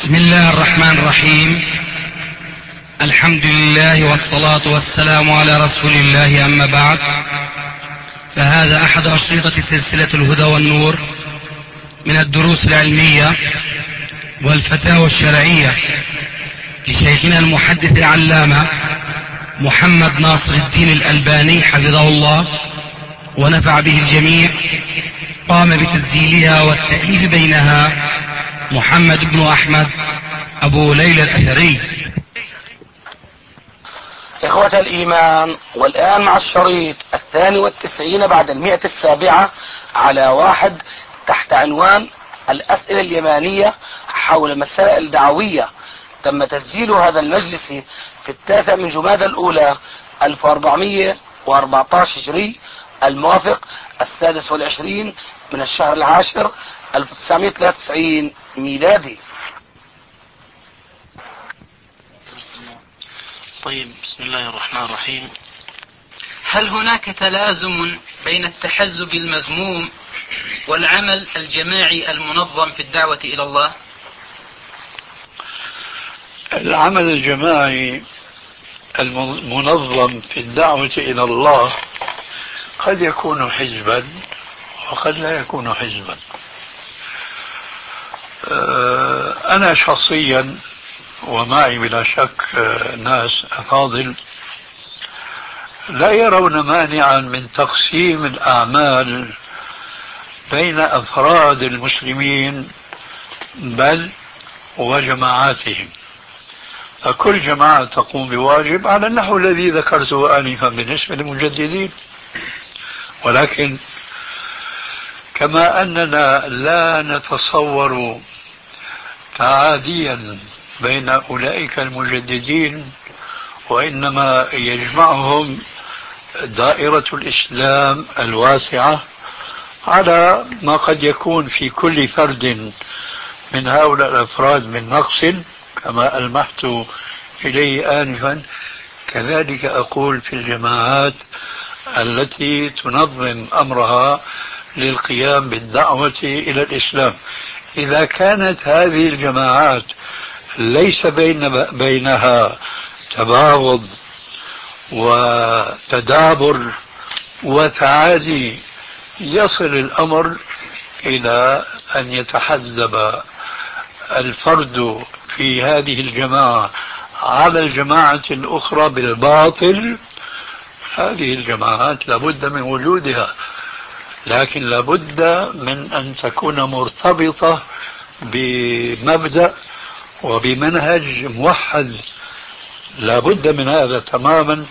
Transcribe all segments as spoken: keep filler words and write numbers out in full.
بسم الله الرحمن الرحيم. الحمد لله والصلاة والسلام على رسول الله، أما بعد، فهذا أحد أشرطة سلسلة الهدى والنور من الدروس العلمية والفتاوى الشرعية لشيخنا المحدث العلامة محمد ناصر الدين الألباني حفظه الله ونفع به الجميع. قام بتسجيلها والتأليف بينها محمد بن أحمد أبو ليلى الأثري. إخوة الإيمان، والآن مع الشريط الثاني والتسعين بعد المئة السابعة على واحد تحت عنوان الأسئلة اليمانية حول مسائل دعوية. تم تسجيل هذا المجلس في التاسع من جمادى الأولى ألف وأربعمئة وأربعة عشر هجري، الموافق السادس والعشرين من الشهر العاشر ألف وتسعمئة وثلاثة وتسعين ميلادي. طيب، بسم الله الرحمن الرحيم. هل هناك تلازم بين التحزب المذموم والعمل الجماعي المنظم في الدعوة إلى الله؟ العمل الجماعي المنظم في الدعوة إلى الله قد يكون حزبا وقد لا يكون حزبا. أنا شخصيا ومعي بلا شك ناس أفاضل لا يرون مانعا من تقسيم الأعمال بين أفراد المسلمين بل وجماعاتهم، فكل جماعة تقوم بواجب على النحو الذي ذكرته آنفا بالنسبة للمجددين. ولكن كما أننا لا نتصور تعاديا بين أولئك المجددين، وإنما يجمعهم دائرة الإسلام الواسعة على ما قد يكون في كل فرد من هؤلاء الأفراد من نقص كما ألمحت إليه آنفا، كذلك أقول في الجماعات التي تنظم أمرها للقيام بالدعوة إلى الإسلام. إذا كانت هذه الجماعات ليس بين بينها تباغض وتدابر وتعادي، يصل الأمر إلى أن يتحزب الفرد في هذه الجماعة على الجماعة الأخرى بالباطل. هذه الجماعات لابد من وجودها، لكن لابد من أن تكون مرتبطة بمبدأ وبمنهج موحد، لابد من هذا تماما.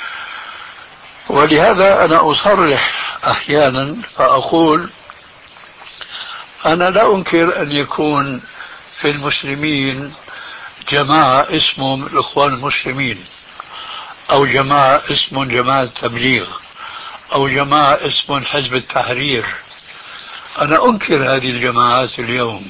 ولهذا أنا أصرح أحيانا فأقول أنا لا أنكر أن يكون في المسلمين جماعة اسمهم الإخوان المسلمين، أو جماعة اسمهم جماعة التبليغ، أو جماعة اسمهم حزب التحرير. أنا أنكر هذه الجماعات اليوم،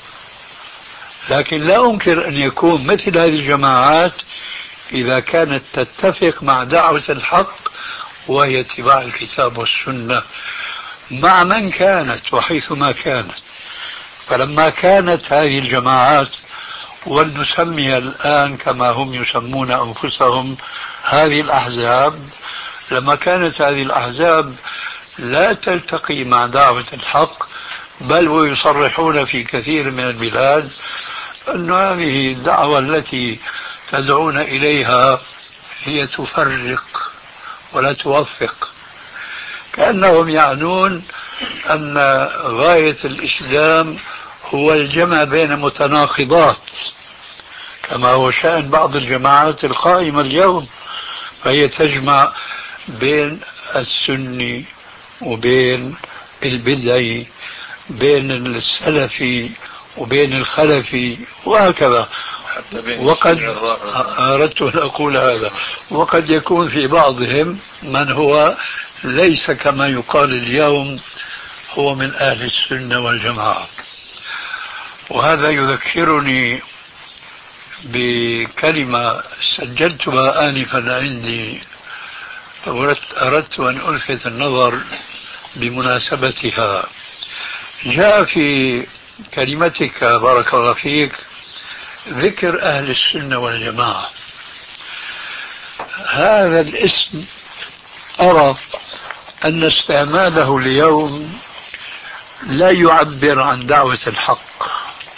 لكن لا أنكر أن يكون مثل هذه الجماعات إذا كانت تتفق مع دعوة الحق وهي اتباع الكتاب والسنة مع من كانت وحيثما كانت. فلما كانت هذه الجماعات، ولنسمي الآن كما هم يسمون أنفسهم هذه الأحزاب، لما كانت هذه الأحزاب لا تلتقي مع دعوة الحق بل ويصرحون في كثير من البلاد أن هذه الدعوة التي تدعون إليها هي تفرق ولا توفق، كأنهم يعنون أن غاية الإسلام هو الجمع بين متناقضات، كما هو شأن بعض الجماعات القائمة اليوم، فهي تجمع بين السني وبين البدعي، بين السلفي وبين الخلفي وهكذا. وقد أردت أن أقول هذا، وقد يكون في بعضهم من هو ليس كما يقال اليوم هو من أهل السنة والجماعة. وهذا يذكرني بكلمة سجلتها آنفا عندي، أردت أن ألفت النظر بمناسبتها. جاء في كلمتك بارك الله فيك ذكر أهل السنة والجماعة، هذا الاسم أرى أن استعماله اليوم لا يعبر عن دعوة الحق،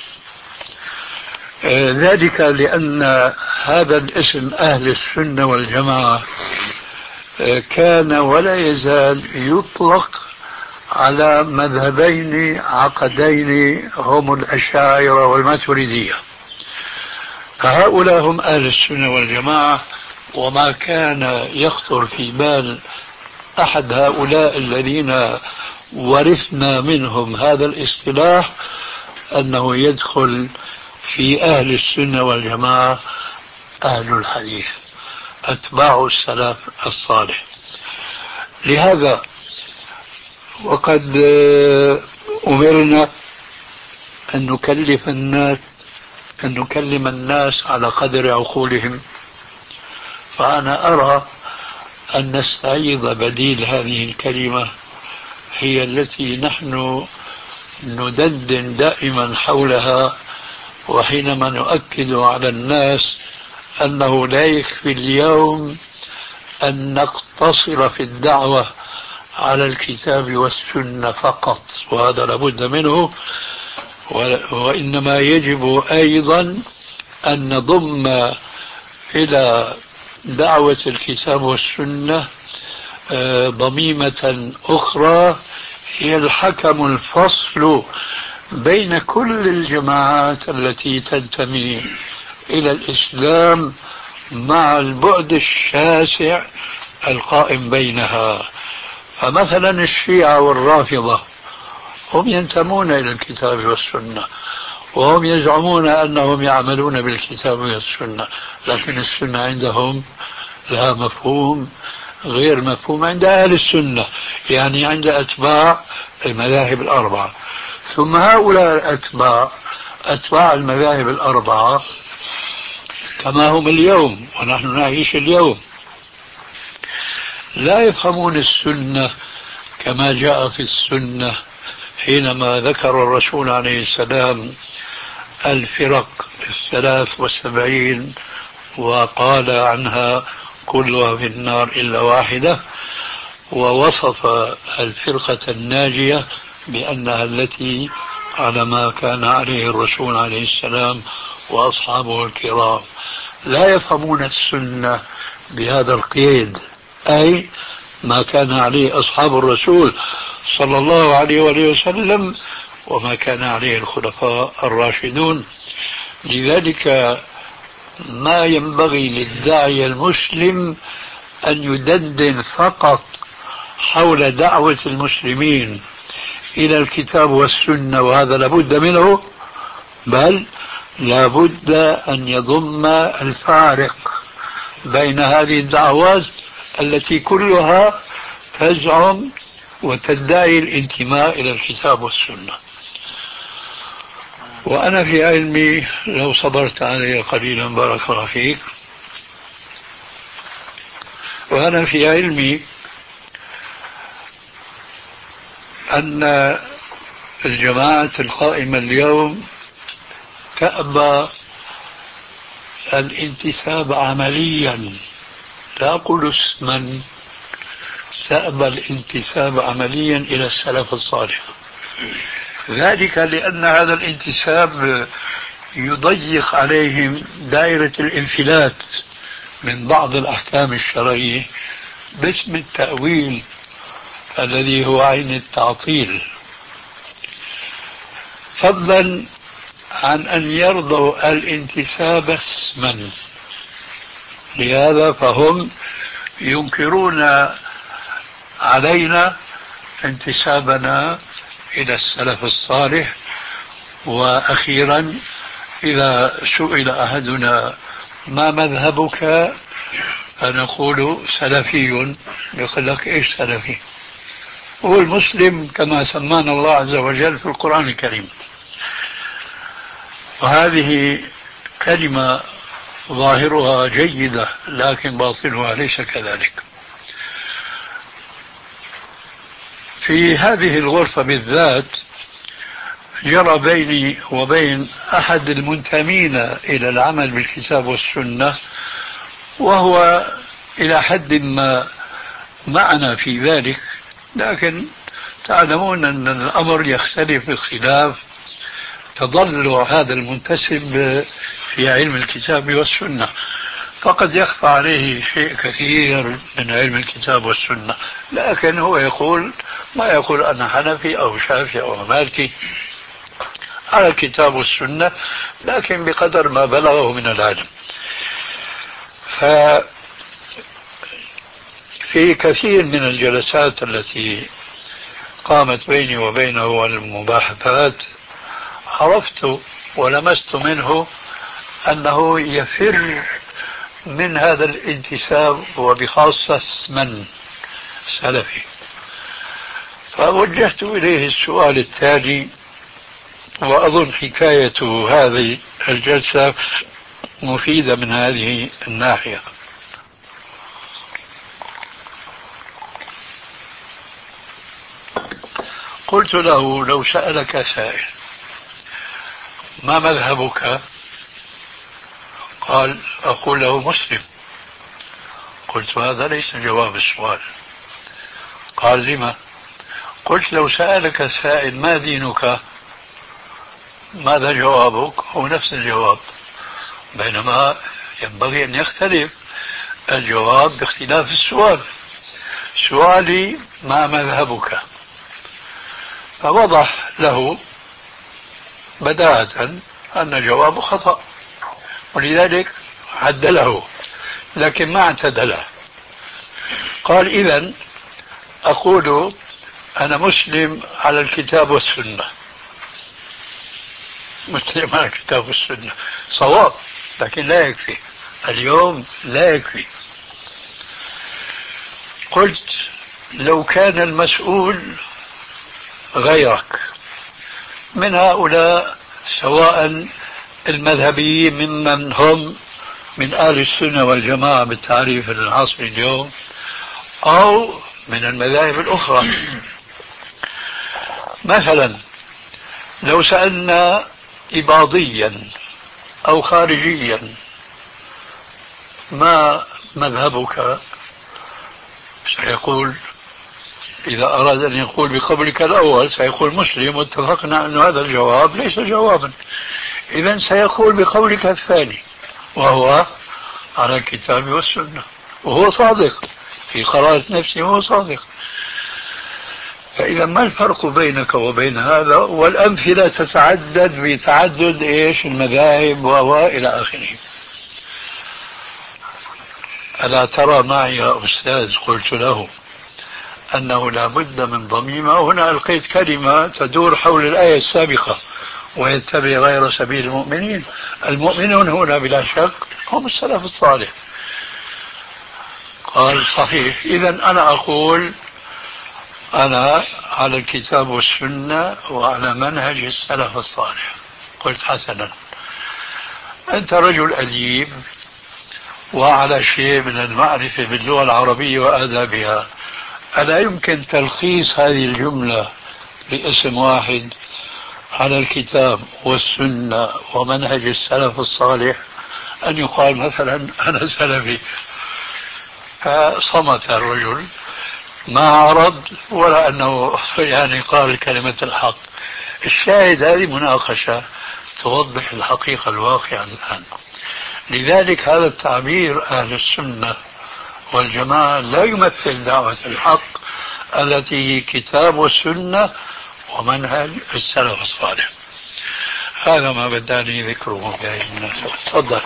ذلك لأن هذا الاسم أهل السنة والجماعة كان ولا يزال يطلق على مذهبين عقدين هم الأشاعرة والماتريدية، فهؤلاء هم أهل السنة والجماعة. وما كان يخطر في بال أحد هؤلاء الذين ورثنا منهم هذا الاصطلاح أنه يدخل في أهل السنة والجماعة أهل الحديث أتباع السلف الصالح. لهذا وقد أمرنا أن نكلف الناس أن نكلم الناس على قدر عقولهم، فأنا أرى أن نستعيض بديل هذه الكلمة هي التي نحن ندندن دائما حولها، وحينما نؤكد على الناس أنه لا يكفي اليوم أن نقتصر في الدعوة على الكتاب والسنة فقط، وهذا لابد منه، وإنما يجب أيضا أن نضم إلى دعوة الكتاب والسنة ضميمة أخرى هي الحكم الفصل بين كل الجماعات التي تنتمي إلى الإسلام مع البعد الشاسع القائم بينها. فمثلا الشيعة والرافضة هم ينتمون إلى الكتاب والسنة، وهم يزعمون أنهم يعملون بالكتاب والسنة، لكن السنة عندهم لها مفهوم غير مفهوم عند أهل السنة، يعني عند أتباع المذاهب الأربعة. ثم هؤلاء الأتباع أتباع المذاهب الأربعة كما هم اليوم ونحن نعيش اليوم لا يفهمون السنة كما جاء في السنة حينما ذكر الرسول عليه السلام الفرق الثلاث والسبعين وقال عنها كلها في النار إلا واحدة، ووصف الفرقة الناجية بأنها التي على ما كان عليه الرسول عليه السلام وأصحابه الكرام. لا يفهمون السنة بهذا القيد، أي ما كان عليه أصحاب الرسول صلى الله عليه وآله وسلم وما كان عليه الخلفاء الراشدون. لذلك ما ينبغي للداعية المسلم أن يدندن فقط حول دعوة المسلمين إلى الكتاب والسنة، وهذا لابد منه، بل لابد أن يضم الفارق بين هذه الدعوات التي كلها تزعم وتدعي الانتماء إلى الكتاب والسنة. وأنا في علمي لو صبرت علي قليلا بارك الله فيك، وأنا في علمي أن الجماعة القائمة اليوم تأبى الانتساب عمليا، لا أقول اسما، تأبى الانتساب عمليا إلى السلف الصالح، ذلك لأن هذا الانتساب يضيق عليهم دائرة الانفلات من بعض الأحكام الشرعية باسم التأويل الذي هو عين التعطيل، فضلا عن أن يرضوا الانتساب اسما. لهذا فهم ينكرون علينا انتسابنا إلى السلف الصالح. وأخيرا إذا سئل أحدنا ما مذهبك فنقول سلفي، يقول لك إيش سلفي؟ هو المسلم كما سمانا الله عز وجل في القرآن الكريم. وهذه كلمة ظاهرها جيدة لكن باطنها ليس كذلك. في هذه الغرفة بالذات جرى بيني وبين أحد المنتمين إلى العمل بالكتاب والسنة، وهو إلى حد ما معنا في ذلك، لكن تعلمون أن الأمر يختلف باختلاف تضلع هذا المنتسب في علم الكتاب والسنة، فقد يخفى عليه شيء كثير من علم الكتاب والسنة، لكن هو يقول ما يقول أنا حنفي أو شافعي أو مالكي على الكتاب والسنة، لكن بقدر ما بلغه من العلم. ففي كثير من الجلسات التي قامت بيني وبينه والمباحثات عرفت ولمست منه أنه يفر من هذا الانتساب، وبخاصة من سلفي. فوجهت إليه السؤال التالي، وأظن حكاية هذه الجلسة مفيدة من هذه الناحية. قلت له لو سألك سائل ما مذهبك؟ قال أقول له مسلم. قلت هذا ليس جواب السؤال. قال لما؟ قلت لو سألك سائل ما دينك ماذا جوابك؟ هو نفس الجواب، بينما ينبغي أن يختلف الجواب باختلاف السؤال. سؤالي ما مذهبك؟ فوضح له بداهة أن جوابه خطأ، ولذلك عدله، لكن ما اعتدله. قال إذن أقول أنا مسلم على الكتاب والسنة. مسلم على الكتاب والسنة صواب، لكن لا يكفي اليوم، لا يكفي. قلت لو كان المسؤول غيرك من هؤلاء، سواء المذهبيين ممن هم من أهل السنة والجماعة بالتعريف العصري اليوم، أو من المذاهب الأخرى، مثلا لو سألنا إباضيا أو خارجيا ما مذهبك، سيقول إذا أراد أن يقول بقولك الأول سيقول مسلم، واتفقنا أن هذا الجواب ليس جوابا، إذن سيقول بقولك الثاني وهو على الكتاب والسنة، وهو صادق في قراءة نفسه، وهو صادق. فإذا ما الفرق بينك وبين هذا؟ والأمثلة تتعدد بتعدد إيش المذاهب وإلى آخره. ألا ترى معي يا أستاذ، قلت له، أنه لا بد من ضميمة. هنا ألقيت كلمة تدور حول الآية السابقة، ويتبع غير سبيل المؤمنين. المؤمنون هنا بلا شك هم السلف الصالح. قال صحيح، إذن أنا أقول أنا على الكتاب والسنة وعلى منهج السلف الصالح. قلت حسنا، أنت رجل أديب وعلى شيء من المعرفة باللغة العربية وآدابها، ألا يمكن تلخيص هذه الجملة باسم واحد على الكتاب والسنة ومنهج السلف الصالح؟ أن يقال مثلا أنا سلفي. فصمت الرجل، ما عرض ولا أنه يعني قال كلمة الحق. الشاهد هذه مناقشة توضح الحقيقة الواقعة الآن. لذلك هذا التعبير أهل السنة والجماعة لا يمثل دعوة الحق التي هي كتاب والسنة ومنهج السلف الصالح. هذا ما بداني ذكره في هذه المناسبة. تفضل.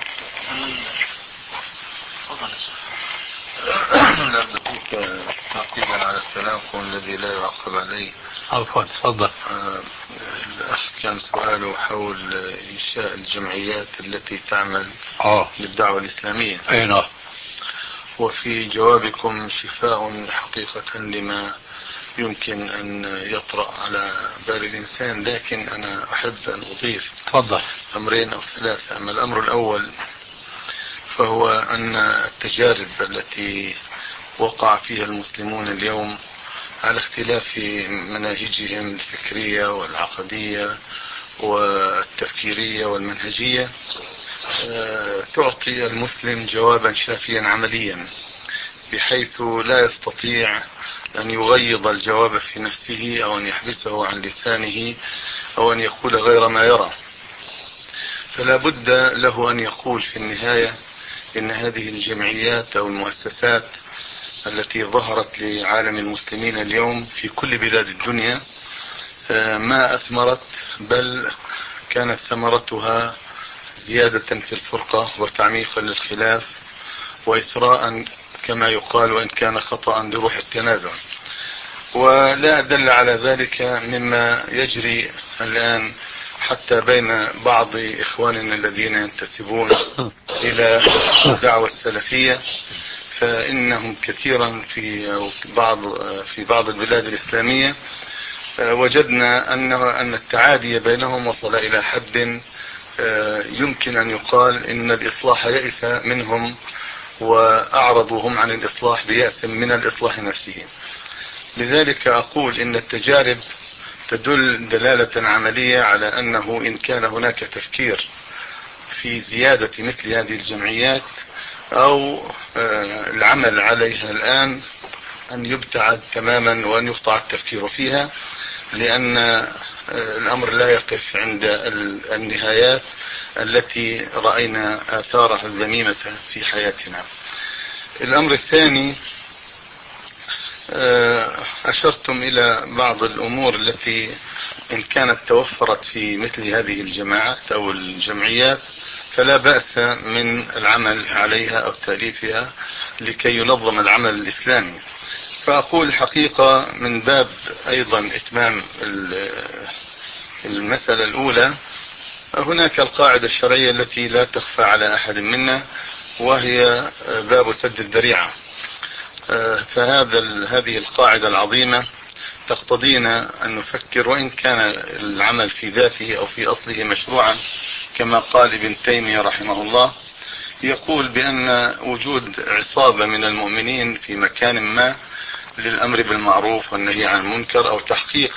لا بديك تعقيبا على الكلام الذي لا يعقب عليه. عفوا تفضل. آه الأخ كان سؤاله حول إنشاء الجمعيات التي تعمل آه. للدعوة الإسلامية. أي نعم. وفي جوابكم شفاء حقيقة لما يمكن أن يطرأ على بال الإنسان، لكن أنا أحب أن أضيف تفضل أمرين أو ثلاثة. أما الأمر الأول فهو أن التجارب التي وقع فيها المسلمون اليوم على اختلاف مناهجهم الفكرية والعقدية والتفكيرية والمنهجية تعطي المسلم جوابا شافيا عمليا، بحيث لا يستطيع أن يغيض الجواب في نفسه أو أن يحبسه عن لسانه أو أن يقول غير ما يرى. فلا بد له أن يقول في النهاية إن هذه الجمعيات أو المؤسسات التي ظهرت لعالم المسلمين اليوم في كل بلاد الدنيا ما أثمرت، بل كانت ثمرتها زيادة في الفرقة وتعميقا للخلاف وإثراء كما يقال، وإن كان خطأ، لروح التنازع. ولا أدل على ذلك مما يجري الآن حتى بين بعض إخواننا الذين ينتسبون إلى الدعوة السلفية، فإنهم كثيرا في بعض في بعض البلاد الإسلامية وجدنا أن التعادي بينهم وصل إلى حد يمكن أن يقال إن الإصلاح يئس منهم وأعرضوهم عن الإصلاح بيأس من الإصلاح نفسه. لذلك أقول إن التجارب تدل دلالة عملية على أنه إن كان هناك تفكير في زيادة مثل هذه الجمعيات أو العمل عليها الآن، أن يبتعد تماما وأن يقطع التفكير فيها، لأن الأمر لا يقف عند النهايات التي رأينا آثارها الذميمة في حياتنا. الأمر الثاني، أشرتم إلى بعض الأمور التي إن كانت توفرت في مثل هذه الجماعات أو الجمعيات فلا بأس من العمل عليها أو تأليفها لكي ينظم العمل الإسلامي. فأقول حقيقة من باب أيضا إتمام المسألة الأولى، هناك القاعدة الشرعية التي لا تخفى على أحد منا، وهي باب سد الذريعة. فهذا هذه القاعدة العظيمة تقتضينا أن نفكر، وإن كان العمل في ذاته أو في أصله مشروعا، كما قال ابن تيمية رحمه الله، يقول بأن وجود عصابة من المؤمنين في مكان ما للأمر بالمعروف والنهي عن المنكر أو تحقيق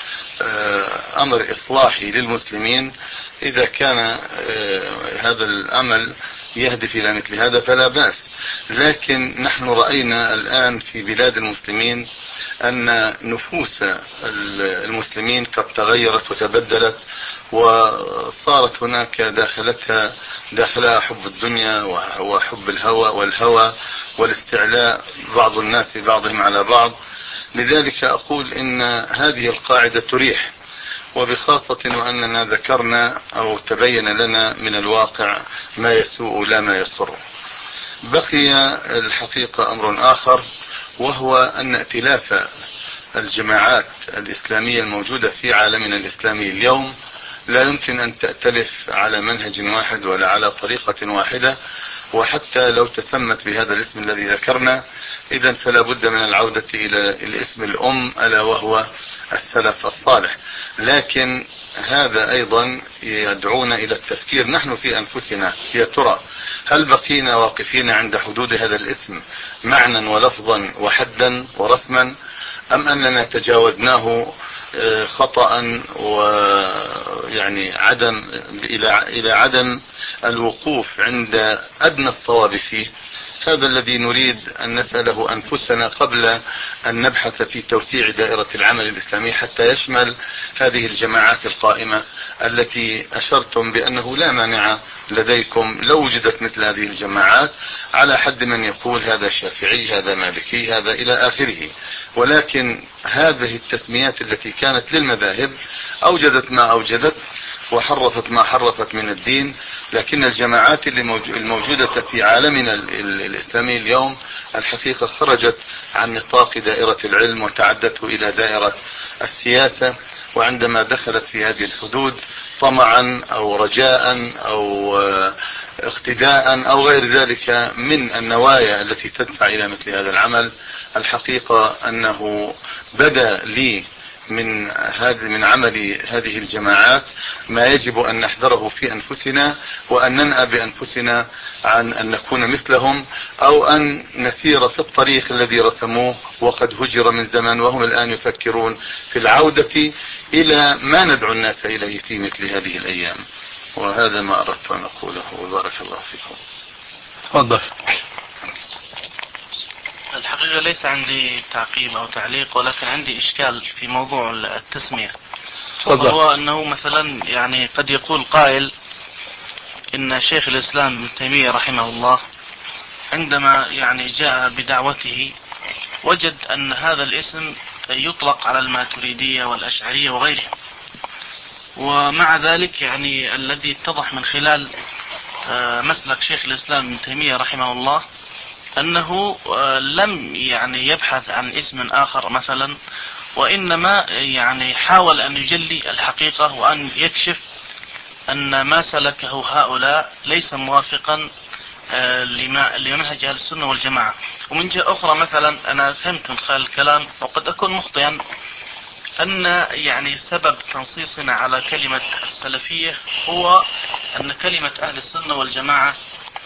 أمر إصلاحي للمسلمين، إذا كان هذا العمل يهدف إلى مثل هذا فلا بأس. لكن نحن رأينا الآن في بلاد المسلمين أن نفوس المسلمين قد تغيرت وتبدلت، وصارت هناك داخلتها داخلها حب الدنيا وحب الهوى والهوى والاستعلاء بعض الناس بعضهم على بعض. لذلك أقول إن هذه القاعدة تريح، وبخاصة وأننا ذكرنا أو تبين لنا من الواقع ما يسوء لا ما يسر. بقي الحقيقة أمر آخر، وهو أن ائتلاف الجماعات الإسلامية الموجودة في عالمنا الإسلامي اليوم لا يمكن أن تأتلف على منهج واحد ولا على طريقة واحدة، وحتى لو تسمت بهذا الاسم الذي ذكرنا، إذن فلا بد من العودة إلى الاسم الأم ألا وهو السلف الصالح. لكن هذا أيضا يدعونا إلى التفكير نحن في أنفسنا، يا ترى هل بقينا واقفين عند حدود هذا الاسم معنى ولفظا وحدا ورسما، أم أننا تجاوزناه خطأ ويعني عدم إلى إلى عدم الوقوف عند أدنى الصواب فيه؟ هذا الذي نريد أن نسأله أنفسنا قبل أن نبحث في توسيع دائرة العمل الإسلامي حتى يشمل هذه الجماعات القائمة التي أشرتم بأنه لا مانع لديكم لو وجدت مثل هذه الجماعات، على حد من يقول هذا شافعي هذا مالكي هذا إلى آخره. ولكن هذه التسميات التي كانت للمذاهب أوجدت ما أوجدت وحرفت ما حرفت من الدين، لكن الجماعات الموجودة في عالمنا الإسلامي اليوم الحقيقة خرجت عن نطاق دائرة العلم وتعدته إلى دائرة السياسة، وعندما دخلت في هذه الحدود طمعا أو رجاء أو اقتداء أو غير ذلك من النوايا التي تدفع إلى مثل هذا العمل، الحقيقة أنه بدأ لي من هذه من عمل هذه الجماعات ما يجب أن نحذره في أنفسنا، وأن ننأى بأنفسنا عن أن نكون مثلهم، أو أن نسير في الطريق الذي رسموه وقد هجر من زمن، وهم الآن يفكرون في العودة إلى ما ندعو الناس إليه في مثل هذه الأيام. وهذا ما أردت أن أقوله، وبارك الله فيكم. تفضل. الحقيقة ليس عندي تعقيب أو تعليق، ولكن عندي إشكال في موضوع التسمية. وهو أنه مثلا يعني قد يقول قائل إن شيخ الإسلام ابن تيمية رحمه الله عندما يعني جاء بدعوته وجد أن هذا الاسم يطلق على الماتريدية والأشعرية وغيرهم، ومع ذلك يعني الذي اتضح من خلال مسلك شيخ الإسلام ابن تيمية رحمه الله أنه لم يعني يبحث عن اسم آخر مثلا، وإنما يعني حاول أن يجلي الحقيقة وأن يكشف أن ما سلكه هؤلاء ليس موافقا لمنهج أهل السنة والجماعة. ومن جهة أخرى مثلا أنا فهمت من خلال الكلام وقد أكون مخطئا أن يعني سبب تنصيصنا على كلمة السلفية هو أن كلمة أهل السنة والجماعة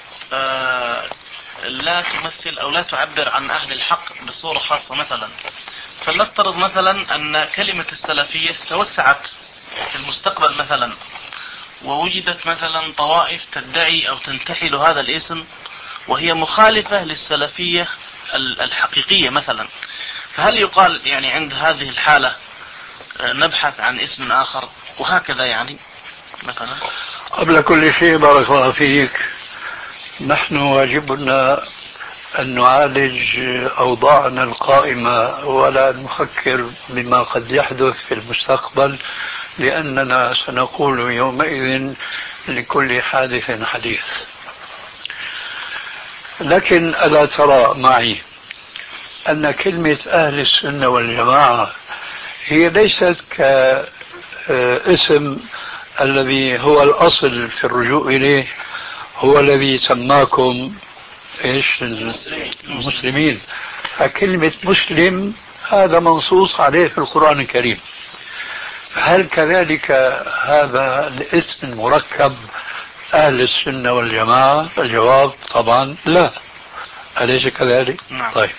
لا تمثل أو لا تعبر عن أهل الحق بصورة خاصة. مثلا فلنفترض مثلا أن كلمة السلفية توسعت في المستقبل مثلا، ووجدت مثلا طوائف تدعي أو تنتحل هذا الاسم وهي مخالفة للسلفية الحقيقية مثلا، فهل يقال يعني عند هذه الحالة نبحث عن اسم آخر وهكذا يعني مثلا؟ قبل كل شيء بارك الله فيك، نحن واجبنا أن نعالج أوضاعنا القائمة ولا نفكر بما قد يحدث في المستقبل، لأننا سنقول يومئذ لكل حادث حديث. لكن ألا ترى معي أن كلمة أهل السنة والجماعة هي ليست كاسم الذي هو الأصل في الرجوع إليه، هو الذي سماكم إيش المسلمين. كلمة مسلم هذا منصوص عليه في القرآن الكريم، فهل كذلك هذا الاسم المركب أهل السنة والجماعة؟ الجواب طبعا لا، أليس كذلك؟ نعم. طيب،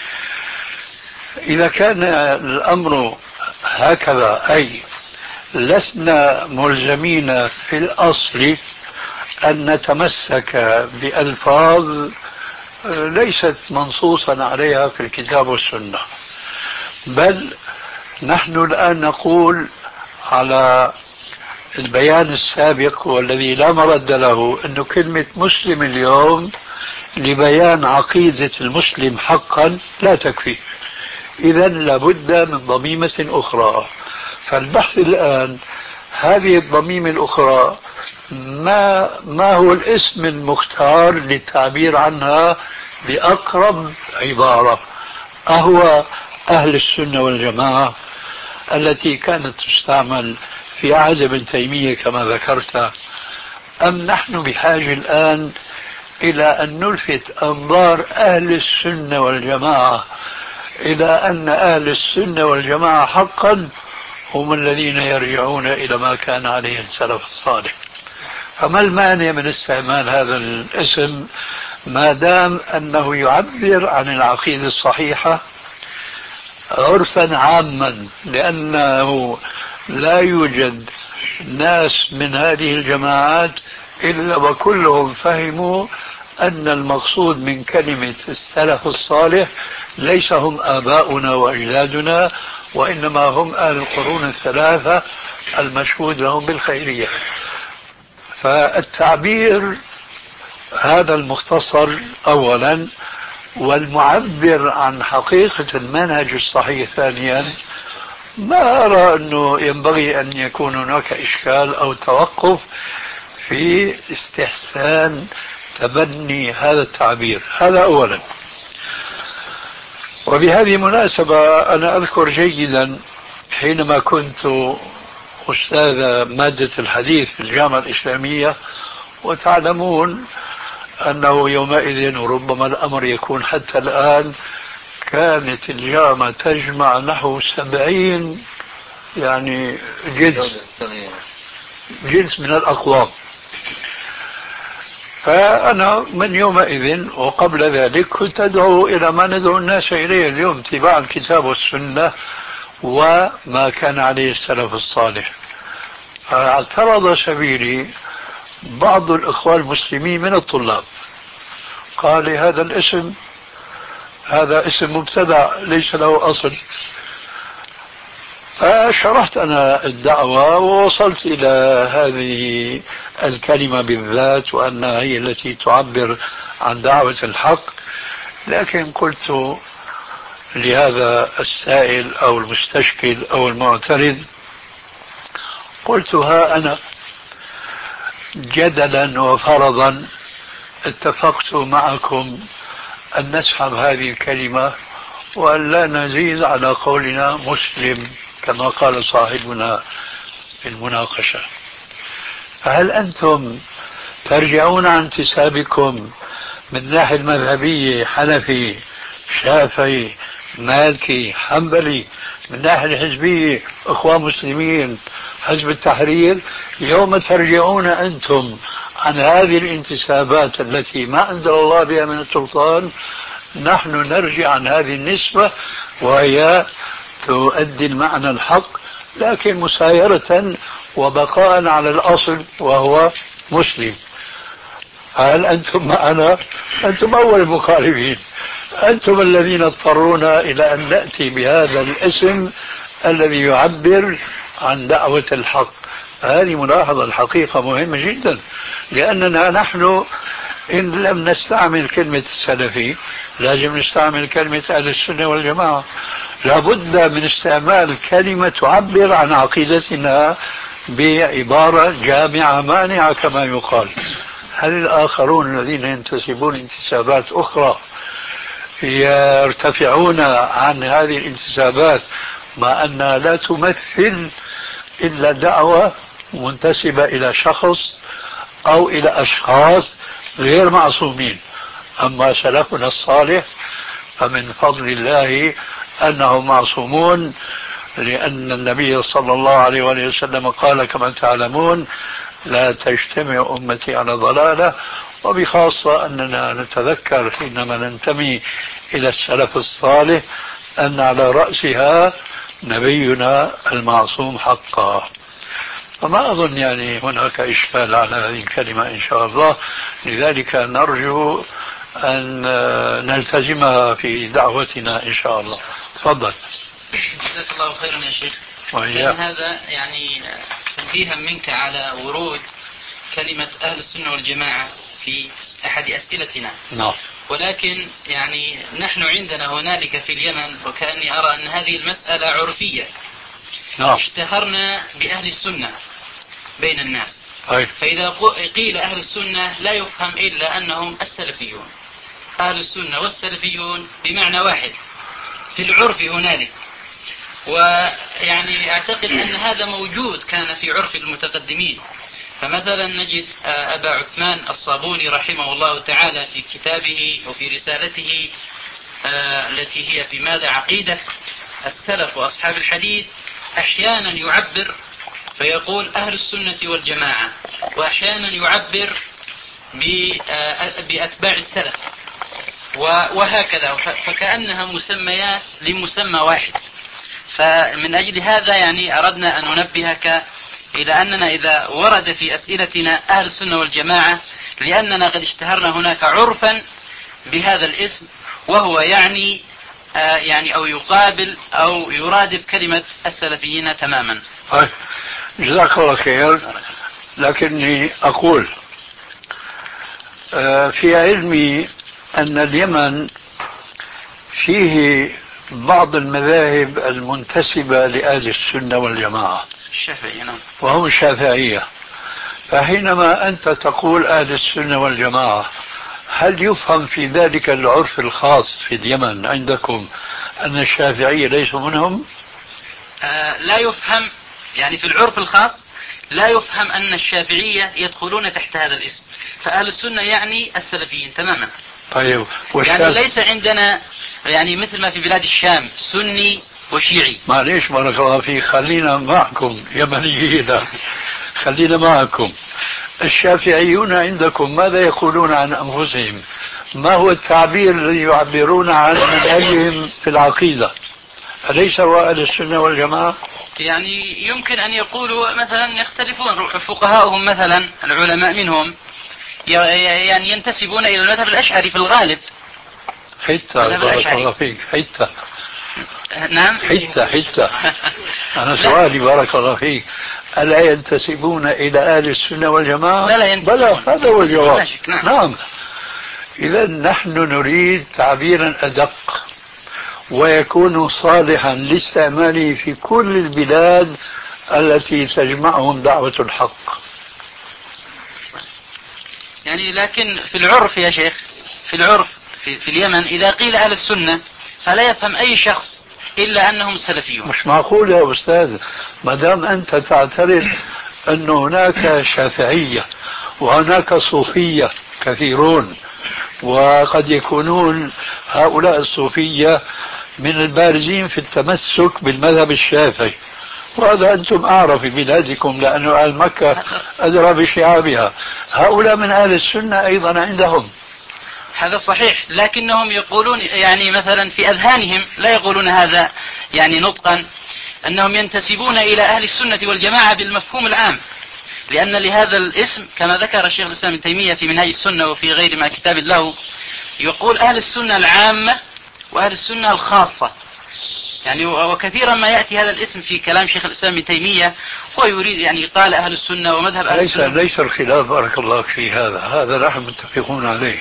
إذا كان الأمر هكذا، أي لسنا ملزمين في الأصل أن نتمسك بألفاظ ليست منصوصا عليها في الكتاب والسنة، بل نحن الآن نقول على البيان السابق والذي لا مرد له أن كلمة مسلم اليوم لبيان عقيدة المسلم حقا لا تكفي، إذا لابد من ضميمة أخرى. فالبحث الآن هذه الضميمة الأخرى ما ما هو الاسم المختار للتعبير عنها بأقرب عبارة؟ أهو أهل السنة والجماعة التي كانت تستعمل في عهد ابن تيمية كما ذكرت، أم نحن بحاجة الآن إلى أن نلفت أنظار أهل السنة والجماعة إلى أن أهل السنة والجماعة حقا هم الذين يرجعون إلى ما كان عليه السلف الصالح؟ فما المانع من استعمال هذا الاسم ما دام أنه يعبر عن العقيدة الصحيحة عرفا عاما، لأنه لا يوجد ناس من هذه الجماعات إلا وكلهم فهموا أن المقصود من كلمة السلف الصالح ليس هم آباؤنا وأجدادنا، وإنما هم أهل القرون الثلاثة المشهود لهم بالخيرية. فالتعبير هذا المختصر أولا، والمعبر عن حقيقة المنهج الصحيح ثانيا، ما أرى أنه ينبغي أن يكون هناك إشكال أو توقف في استحسان تبني هذا التعبير. هذا أولا. وبهذه المناسبة أنا أذكر جيدا حينما كنت أستاذ مادة الحديث في الجامعة الإسلامية، وتعلمون أنه يومئذ وربما الأمر يكون حتى الآن كانت الجامعة تجمع نحو سبعين يعني جنس جنس من الأقوام. فأنا من يومئذ وقبل ذلك كنت أدعو إلى ما ندعو الناس إليه اليوم، اتباع الكتاب والسنة وما كان عليه السلف الصالح. فاعترض سبيلي بعض الإخوة المسلمين من الطلاب، قال لي هذا الاسم هذا اسم مبتدع ليس له أصل. فشرحت أنا الدعوة ووصلت إلى هذه الكلمة بالذات وأنها هي التي تعبر عن دعوة الحق، لكن قلت لهذا السائل أو المستشكل أو المعترض، قلت ها أنا جدلا وفرضا اتفقت معكم أن نسحب هذه الكلمة وأن لا نزيد على قولنا مسلم كما قال صاحبنا في المناقشة، فهل أنتم ترجعون عن انتسابكم من الناحية المذهبية حنفي شافعي مالكي حنبلي، من الناحية الحزبية أخوان مسلمين حزب التحرير، يوم ترجعون أنتم عن هذه الانتسابات التي ما أنزل الله بها من السلطان، نحن نرجع عن هذه النسبة وهي تؤدي المعنى الحق لكن مسايرة وبقاء على الأصل وهو مسلم. هل أنتم معنا؟ أنتم أول المخالفين، أنتم الذين اضطرونا إلى أن نأتي بهذا الاسم الذي يعبر عن دعوة الحق. هذه ملاحظة الحقيقة مهمة جدا، لأننا نحن إن لم نستعمل كلمة السلفي لازم نستعمل كلمة أهل السنة والجماعة، لابد من استعمال كلمة تعبر عن عقيدتنا بعبارة جامعة مانعة كما يقال. هل الآخرون الذين ينتسبون انتسابات أخرى يرتفعون عن هذه الانتسابات مع أنها لا تمثل إلا دعوة منتسبة إلى شخص أو إلى أشخاص غير معصومين؟ أما سلفنا الصالح فمن فضل الله أنهم معصومون، لأن النبي صلى الله عليه وآله وسلم قال كما تعلمون لا تجتمع أمتي على ضلالة، وبخاصة أننا نتذكر حينما ننتمي إلى السلف الصالح أن على رأسها نبينا المعصوم حقا. فما أظن يعني هناك إشكال على هذه الكلمة إن شاء الله، لذلك نرجو أن نلتزمها في دعوتنا إن شاء الله. تفضل. جزاك الله خيرا يا شيخ. وإياك. كان هذا يعني تنبيها منك على ورود كلمة أهل السنة والجماعة في أحد أسئلتنا. نعم. ولكن يعني نحن عندنا هنالك في اليمن، وكأني أرى أن هذه المسألة عرفية. نعم. اشتهرنا بأهل السنة بين الناس. أي. فإذا قيل أهل السنة لا يفهم إلا أنهم السلفيون. أهل السنة والسلفيون بمعنى واحد في العرف هنالك، ويعني أعتقد أن هذا موجود كان في عرف المتقدمين. فمثلا نجد أبا عثمان الصابوني رحمه الله تعالى في كتابه وفي رسالته التي هي في ماذا عقيدة السلف وأصحاب الحديث أحيانا يعبر فيقول أهل السنة والجماعة، وأحيانا يعبر بأتباع السلف، وهكذا، فكأنها مسميات لمسمى واحد. فمن أجل هذا يعني أردنا أن ننبهك إلى أننا إذا ورد في أسئلتنا أهل السنة والجماعة لأننا قد اشتهرنا هناك عرفا بهذا الاسم، وهو يعني آه يعني أو يقابل أو يرادف كلمة السلفيين تماما. طيب جزاك الله خير. لكني أقول آه في علمي أن اليمن فيه بعض المذاهب المنتسبة لأهل السنة والجماعة، الشافعية نعم، وهم الشافعية. فحينما أنت تقول أهل السنة والجماعة، هل يفهم في ذلك العرف الخاص في اليمن عندكم أن الشافعية ليسوا منهم؟ آه لا يفهم، يعني في العرف الخاص لا يفهم أن الشافعية يدخلون تحت هذا الاسم، فأهل السنة يعني السلفيين تماما. طيب يعني ليس عندنا يعني مثل ما في بلاد الشام سني وشيعي. معليش بارك الله فيك، خلينا معكم يمنيين، خلينا معكم. الشافعيون عندكم ماذا يقولون عن أنفسهم؟ ما هو التعبير الذي يعبرون عن منهجهم في العقيدة؟ أليس هو أهل السنة والجماعة؟ يعني يمكن أن يقولوا مثلا يختلفون فقهاؤهم، مثلا العلماء منهم يعني ينتسبون إلى المذهب الأشعري في الغالب. حتى بارك الله فيك، حتى نعم حتى حتى أنا سؤالي بارك الله فيك، ألا ينتسبون إلى أهل السنة والجماعة؟ لا لا ينتسبون. بلى، هذا هو الجواب. نعم, نعم. إذا نحن نريد تعبيرا أدق ويكون صالحا لاستعماله في كل البلاد التي تجمعهم دعوة الحق. يعني لكن في العرف يا شيخ، في العرف في, في اليمن إذا قيل أهل السنة فلا يفهم أي شخص إلا أنهم سلفيون. مش معقول يا أستاذ، ما دام أنت تعترف أن هناك شافعية وهناك صوفية كثيرون، وقد يكونون هؤلاء الصوفية من البارزين في التمسك بالمذهب الشافعي، وهذا أنتم أعرف في بلادكم لأن أهل مكة أدرى بشعابها، هؤلاء من أهل السنة أيضا عندهم. هذا صحيح، لكنهم يقولون يعني مثلا في أذهانهم لا يقولون هذا يعني نطقا، أنهم ينتسبون إلى أهل السنة والجماعة بالمفهوم العام، لأن لهذا الاسم كما ذكر الشيخ الإسلام ابن تيمية في منهاج السنة وفي غير ما كتاب له، يقول أهل السنة العامة وأهل السنة الخاصة. يعني وكثيرا ما يأتي هذا الاسم في كلام شيخ الإسلام ابن تيمية، ويريد يعني قال أهل السنة ومذهب أهل ليس السنة. ليس الخلاف بارك الله في هذا، هذا نحن متفقون عليه.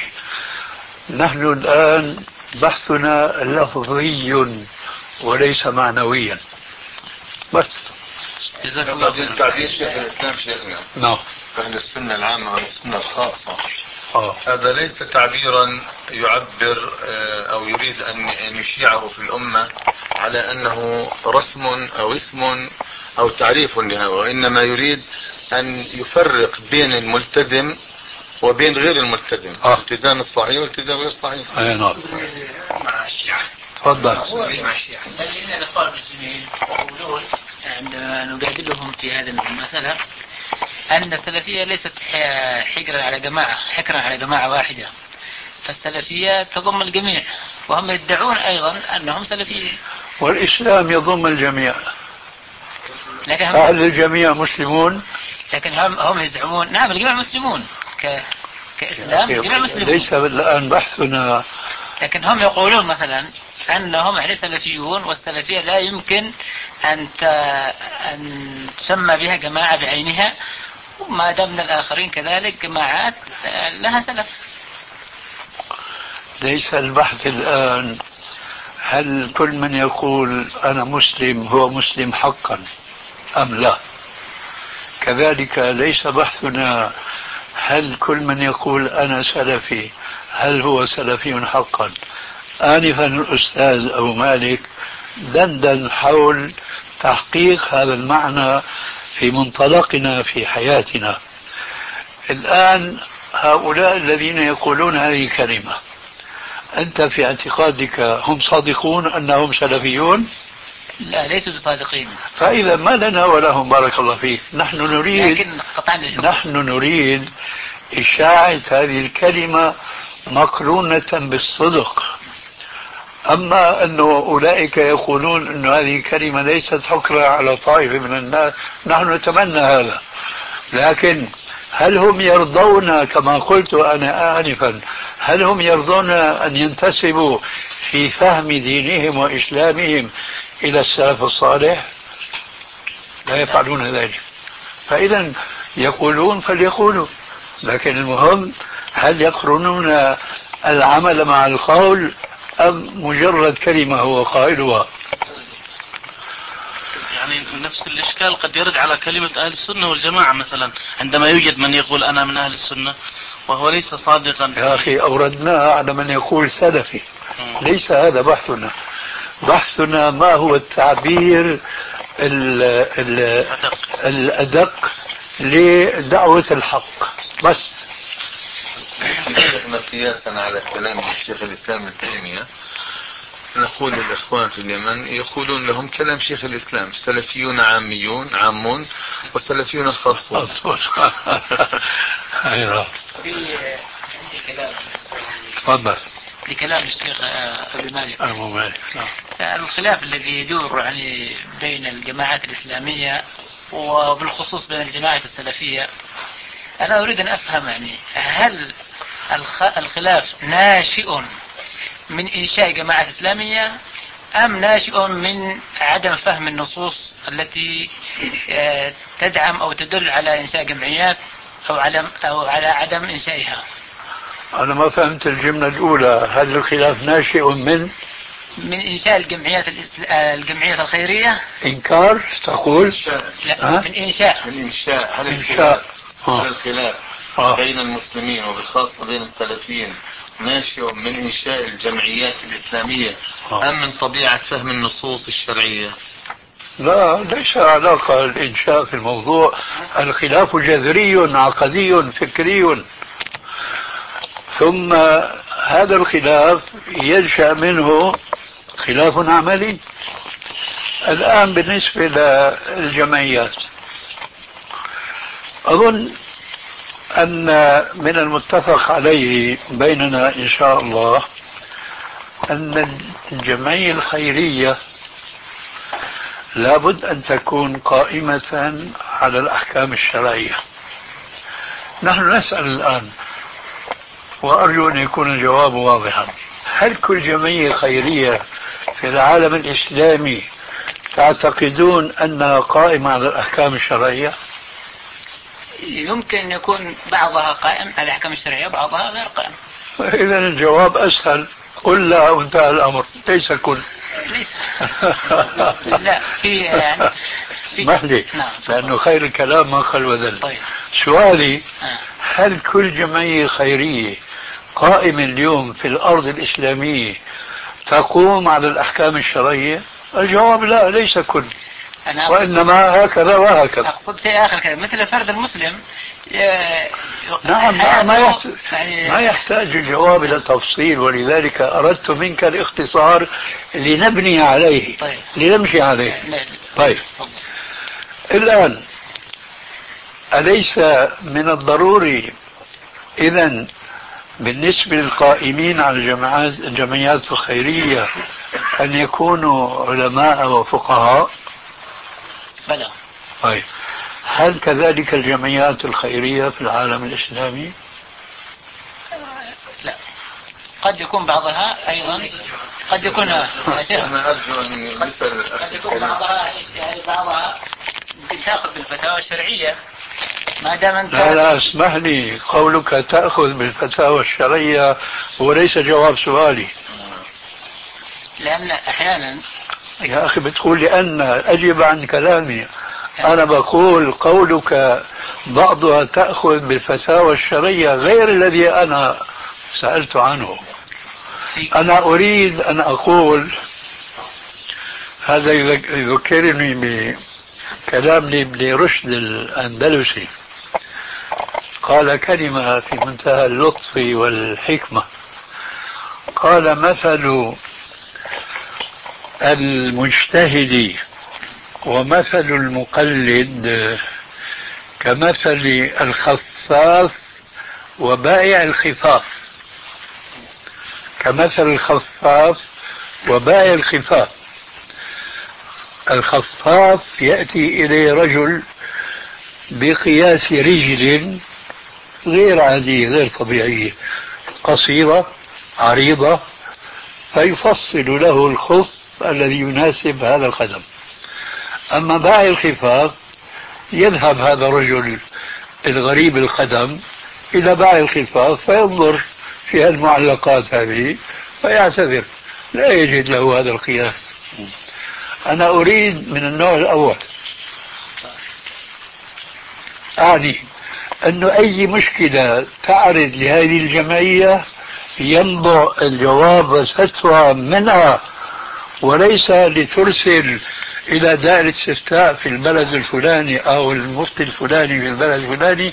نحن الآن بحثنا لفظي وليس معنويا بس. جزاك الله خير. تعبير شيخ الإسلام شيخنا نعم أهل السنة العامة والسنة الخاصة، آه. هذا ليس تعبيرا يعبر أو يريد أن يشيعه في الأمة على أنه رسم أو اسم أو تعريف لها، وإنما يريد أن يفرق بين الملتزم وبين غير الملتزم، آه. التزام الصحيح والتزام غير صحيح. أي نعم. مع الشيعة. تفضل. مع الشيعة. الذين الإخوان المسلمين يقولون عندما نجادلهم في هذه المسألة أن السلفية ليست حكرا على جماعة حكرا على جماعة واحدة، فالسلفية تضم الجميع، وهم يدعون أيضا أنهم سلفيين. والإسلام يضم الجميع، لكن هم أهل الجميع مسلمون، لكن هم هم يزعمون نعم الجميع مسلمون ك كإسلام الجميع مسلمون. ليس الآن بحثنا، لكن هم يقولون مثلا أنهم يعني سلفيون، والسلفية لا يمكن أن أن تسمى بها جماعة بعينها، وما دامنا الآخرين كذلك جماعات لها سلف. ليس البحث الآن هل كل من يقول أنا مسلم هو مسلم حقا أم لا، كذلك ليس بحثنا هل كل من يقول أنا سلفي هل هو سلفي حقا. آنفا الأستاذ أبو مالك دندن حول تحقيق هذا المعنى في منطلقنا في حياتنا. الآن هؤلاء الذين يقولون هذه الكلمة، أنت في اعتقادك هم صادقون أنهم سلفيون؟ لا ليسوا بصادقين. فإذا ما لنا ولهم بارك الله فيك. نحن نريد لكن قطعنا الحكم. نحن نريد إشاعة هذه الكلمة مقرونة بالصدق. أما أن أولئك يقولون أن هذه الكلمة ليست حكرا على طائفة من الناس، نحن نتمنى هذا، لكن هل هم يرضون كما قلت أنا آنفا، هل هم يرضون أن ينتسبوا في فهم دينهم وإسلامهم إلى السلف الصالح؟ لا يفعلون ذلك. فإذا يقولون فليقولوا، لكن المهم هل يقرنون العمل مع القول أم مجرد كلمة هو قائلها؟ يعني نفس الإشكال قد يرد على كلمة أهل السنة والجماعة مثلا، عندما يوجد من يقول أنا من أهل السنة وهو ليس صادقا. يا أخي أوردناها على من يقول سلفي، ليس هذا بحثنا. بحثنا ما هو التعبير ال ال الأدق لدعوة الحق بس. قياسا على كلام الشيخ الإسلام ابن تيمية، نقول للإخوان في اليمن يقولون لهم كلام شيخ الإسلام: سلفيون عاميون عامون وسلفيون خاصون. أيوة. في عندي كلام تفضل. لكلام الشيخ أبي مالك. أبو مالك. الخلاف الذي يدور يعني بين الجماعات الإسلامية وبالخصوص بين الجماعة السلفية، أنا أريد أن أفهم يعني هل الخلاف ناشئ من إنشاء جماعة إسلامية أم ناشئ من عدم فهم النصوص التي تدعم أو تدل على إنشاء جمعيات أو على أو على عدم إنشائها؟ أنا ما فهمت الجملة الأولى. هل الخلاف ناشئ من من إنشاء الجمعيات الإسل... الجمعيات الخيرية؟ إنكار تقول؟ لا، من إنشاء. من إنشاء. هل إنشاء هل الخلاف آه. بين المسلمين وبالخاصة بين السلفيين ناشئ من إنشاء الجمعيات الإسلامية آه. أم من طبيعة فهم النصوص الشرعية؟ لا، ليس علاقة الإنشاء في الموضوع. الخلاف جذري عقدي فكري، ثم هذا الخلاف ينشأ منه خلاف عملي. الآن بالنسبة للجمعيات، أظن أن من المتفق عليه بيننا إن شاء الله أن الجمعية الخيرية لابد أن تكون قائمة على الأحكام الشرعية. نحن نسأل الآن، وأرجو أن يكون الجواب واضحا: هل كل جمعية خيرية في العالم الإسلامي تعتقدون أنها قائمة على الأحكام الشرعية؟ يمكن أن يكون بعضها قائم على الأحكام الشرعية وبعضها غير قائم. إذا الجواب أسهل: قل لا وانتهى الأمر. ليس كل. ليس. لا، في يعني اسمح لي، نعم. لأنه خير الكلام ما خلو ذل. طيب. سؤالي: آه. هل كل جمعية خيرية قائمة اليوم في الأرض الإسلامية تقوم على الأحكام الشرعية؟ الجواب لا، ليس كل، وإنما هكذا وهكذا. أقصد شيء آخر كذا، مثل الفرد المسلم. نعم، ما يحتاج, ما يحتاج الجواب إلى تفصيل، ولذلك أردت منك الاختصار لنبني عليه. طيب. لنمشي عليه. طيب. الآن أليس من الضروري إذن بالنسبة للقائمين على الجمعيات الجمعيات الخيرية أن يكونوا علماء وفقهاء؟ بلى. طيب، هل كذلك الجمعيات الخيرية في العالم الإسلامي؟ لا، قد يكون بعضها أيضا، قد يكون أنا أرجو أن يسأل قد يكون بعضها يعني بعضها تأخذ بالفتاوى الشرعية ما دام أنت. لا لا، اسمح لي، قولك تأخذ بالفتاوى الشرعية وليس جواب سؤالي. لأن أحيانا يا أخي بتقول لأن أجب عن كلامي. أنا بقول قولك بعضها تأخذ بالفتاوى الشرعية غير الذي أنا سألت عنه. أنا أريد أن أقول، هذا يذكرني بكلام ابن رشد الأندلسي، قال كلمة في منتهى اللطف والحكمة. قال: مثل المجتهد ومثل المقلد كمثل الخفاف وبائع الخفاف. كمثل الخفاف وبائع الخفاف. الخفاف يأتي إليه رجل بقياس رجل غير عادية غير طبيعية، قصيرة عريضة، فيفصل له الخف الذي يناسب هذا القدم. أما باقي الخفاف يذهب هذا الرجل الغريب القدم إلى باقي الخفاف فينظر في المعلقات هذه فيعتذر، لا يجد له هذا القياس. أنا أريد من النوع الأول، أعني أنه أي مشكلة تعرض لهذه الجمعية ينبع الجواب والفتوى منها، وليس لترسل إلى دائرة استفتاء في البلد الفلاني أو المفتي الفلاني في البلد الفلاني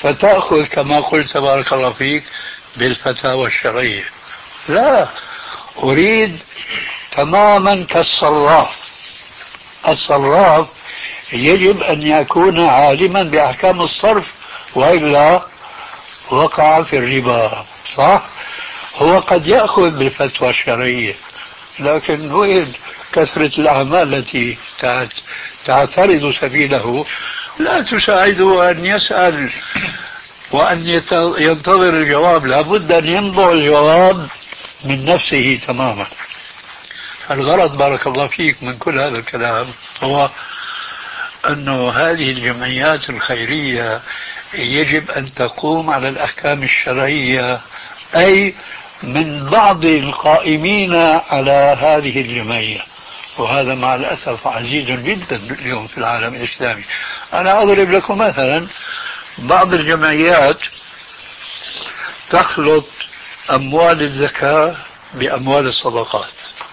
فتأخذ كما قلت بارك الله فيك بالفتاوى الشرعية. لا، أريد تماما كالصراف. الصراف يجب أن يكون عالما بأحكام الصرف، وإلا وقع في الربا. صح؟ هو قد يأخذ بالفتوى الشرعية، لكن وين كثرة الأعمال التي تعترض سبيله لا تساعده أن يسأل وأن ينتظر الجواب. لابد أن ينبع الجواب من نفسه تماما. الغرض بارك الله فيك من كل هذا الكلام هو أن هذه الجمعيات الخيرية يجب أن تقوم على الأحكام الشرعية، أي من بعض القائمين على هذه الجمعية، وهذا مع الأسف عزيز جدا اليوم في العالم الإسلامي. أنا أضرب لكم مثلا بعض الجمعيات تخلط أموال الزكاة بأموال الصدقات،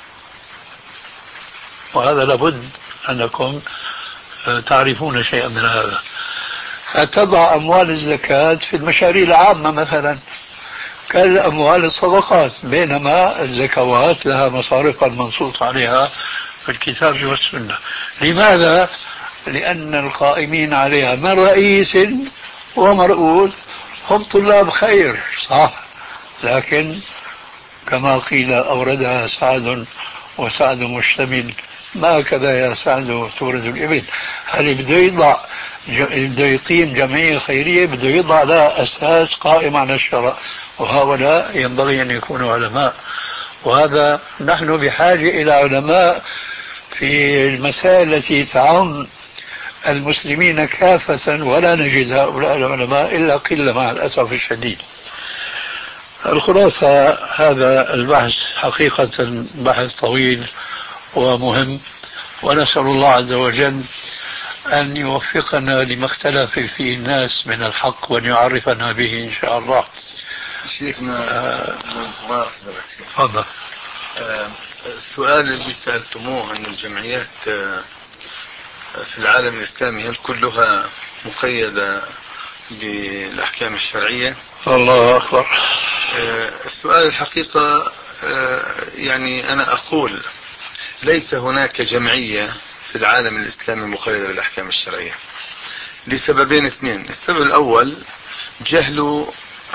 وهذا لابد أنكم تعرفون شيئا من هذا. فتضع أموال الزكاة في المشاريع العامة مثلا كالأموال الصدقات، بينما الزكوات لها مصارفها المنصوص عليها في الكتاب والسنة. لماذا؟ لأن القائمين عليها من رئيس ومرؤوس هم طلاب خير، صح، لكن كما قيل أوردها سعد وسعد مشتمل، ما هكذا يا سعد تورد الإبل. هل بده يضع بده يقيم جمعية خيرية بده يضع لها أساس قائم على الشرع، وهؤلاء ينبغي أن يكونوا علماء، وهذا نحن بحاجة إلى علماء في المسائل التي تعم المسلمين كافة، ولا نجد هؤلاء العلماء إلا قلة مع الأسف الشديد. الخلاصة هذا البحث حقيقة بحث طويل ومهم، ونسأل الله عز وجل أن يوفقنا لما اختلف فيه الناس من الحق وأن يعرفنا به إن شاء الله. شيخنا آه ما تفضل. آه السؤال اللي سألتموه أن الجمعيات آه في العالم الإسلامي هل كلها مقيدة بالأحكام الشرعية؟ الله أكبر. آه السؤال الحقيقة آه يعني أنا أقول ليس هناك جمعية في العالم الإسلامي مقيدة بالأحكام الشرعية لسببين اثنين. السبب الأول جهل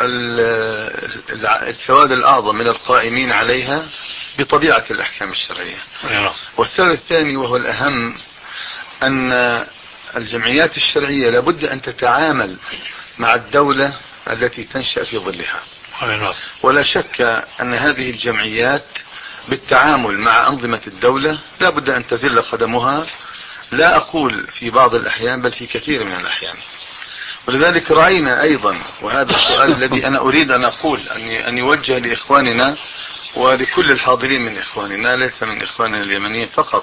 السواد الأعظم من القائمين عليها بطبيعة الأحكام الشرعية. والسبب الثاني وهو الأهم أن الجمعيات الشرعية لابد أن تتعامل مع الدولة التي تنشأ في ظلها، ولا شك أن هذه الجمعيات بالتعامل مع أنظمة الدولة لابد أن تزل قدمها، لا أقول في بعض الأحيان بل في كثير من الأحيان. ولذلك رأينا أيضا، وهذا السؤال الذي أنا أريد أن أقول أن يوجه لإخواننا ولكل الحاضرين من إخواننا ليس من إخواننا اليمنيين فقط،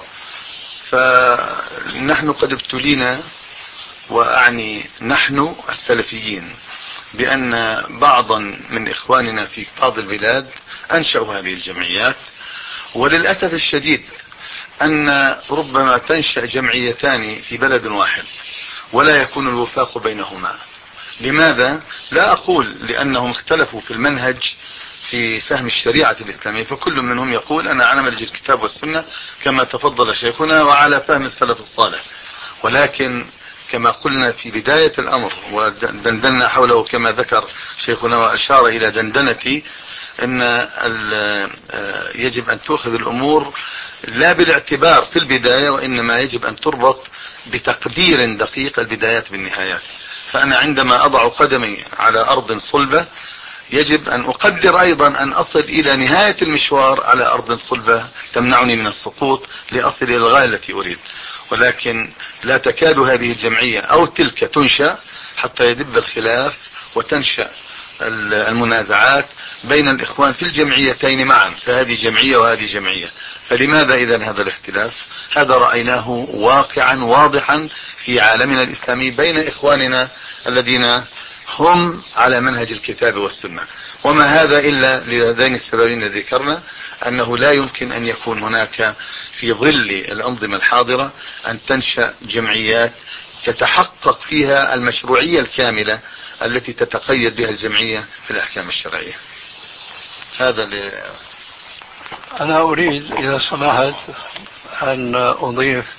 فنحن قد ابتلينا، وأعني نحن السلفيين، بأن بعضا من إخواننا في بعض البلاد أنشأوا هذه الجمعيات، وللأسف الشديد أن ربما تنشأ جمعيتان في بلد واحد ولا يكون الوفاق بينهما. لماذا؟ لا أقول لأنهم اختلفوا في المنهج في فهم الشريعة الإسلامية، فكل منهم يقول أنا على منهج الكتاب والسنة كما تفضل شيخنا وعلى فهم السلف الصالح، ولكن كما قلنا في بداية الأمر ودندنا حوله كما ذكر شيخنا وأشار إلى دندنتي، أن يجب أن تأخذ الأمور لا بالاعتبار في البداية، وإنما يجب أن تربط بتقدير دقيق البدايات بالنهايات. فأنا عندما أضع قدمي على أرض صلبة يجب أن أقدر أيضا أن أصل إلى نهاية المشوار على أرض صلبة تمنعني من السقوط لأصل إلى الغاية التي أريد. ولكن لا تكاد هذه الجمعية أو تلك تنشأ حتى يدب الخلاف وتنشأ المنازعات بين الإخوان في الجمعيتين معا، فهذه جمعية وهذه جمعية. فلماذا إذن هذا الاختلاف؟ هذا رأيناه واقعا واضحا في عالمنا الإسلامي بين إخواننا الذين هم على منهج الكتاب والسنة. وما هذا إلا لهذين السببين الذي ذكرنا، أنه لا يمكن أن يكون هناك في ظل الأنظمة الحاضرة أن تنشأ جمعيات تتحقق فيها المشروعية الكاملة التي تتقيد بها الجمعية في الأحكام الشرعية. هذا ل... أنا أريد إذا سمحت أن أضيف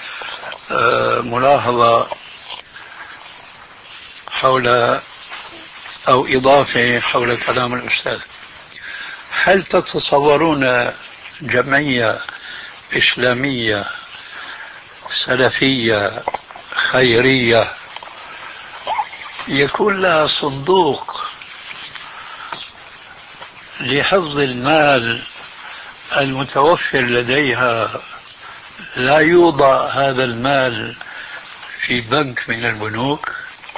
ملاحظة حول أو إضافة حول كلام الأستاذ. هل تتصورون جمعية إسلامية سلفية خيرية يكون لها صندوق لحفظ المال المتوفر لديها، لا يوضع هذا المال في بنك من البنوك؟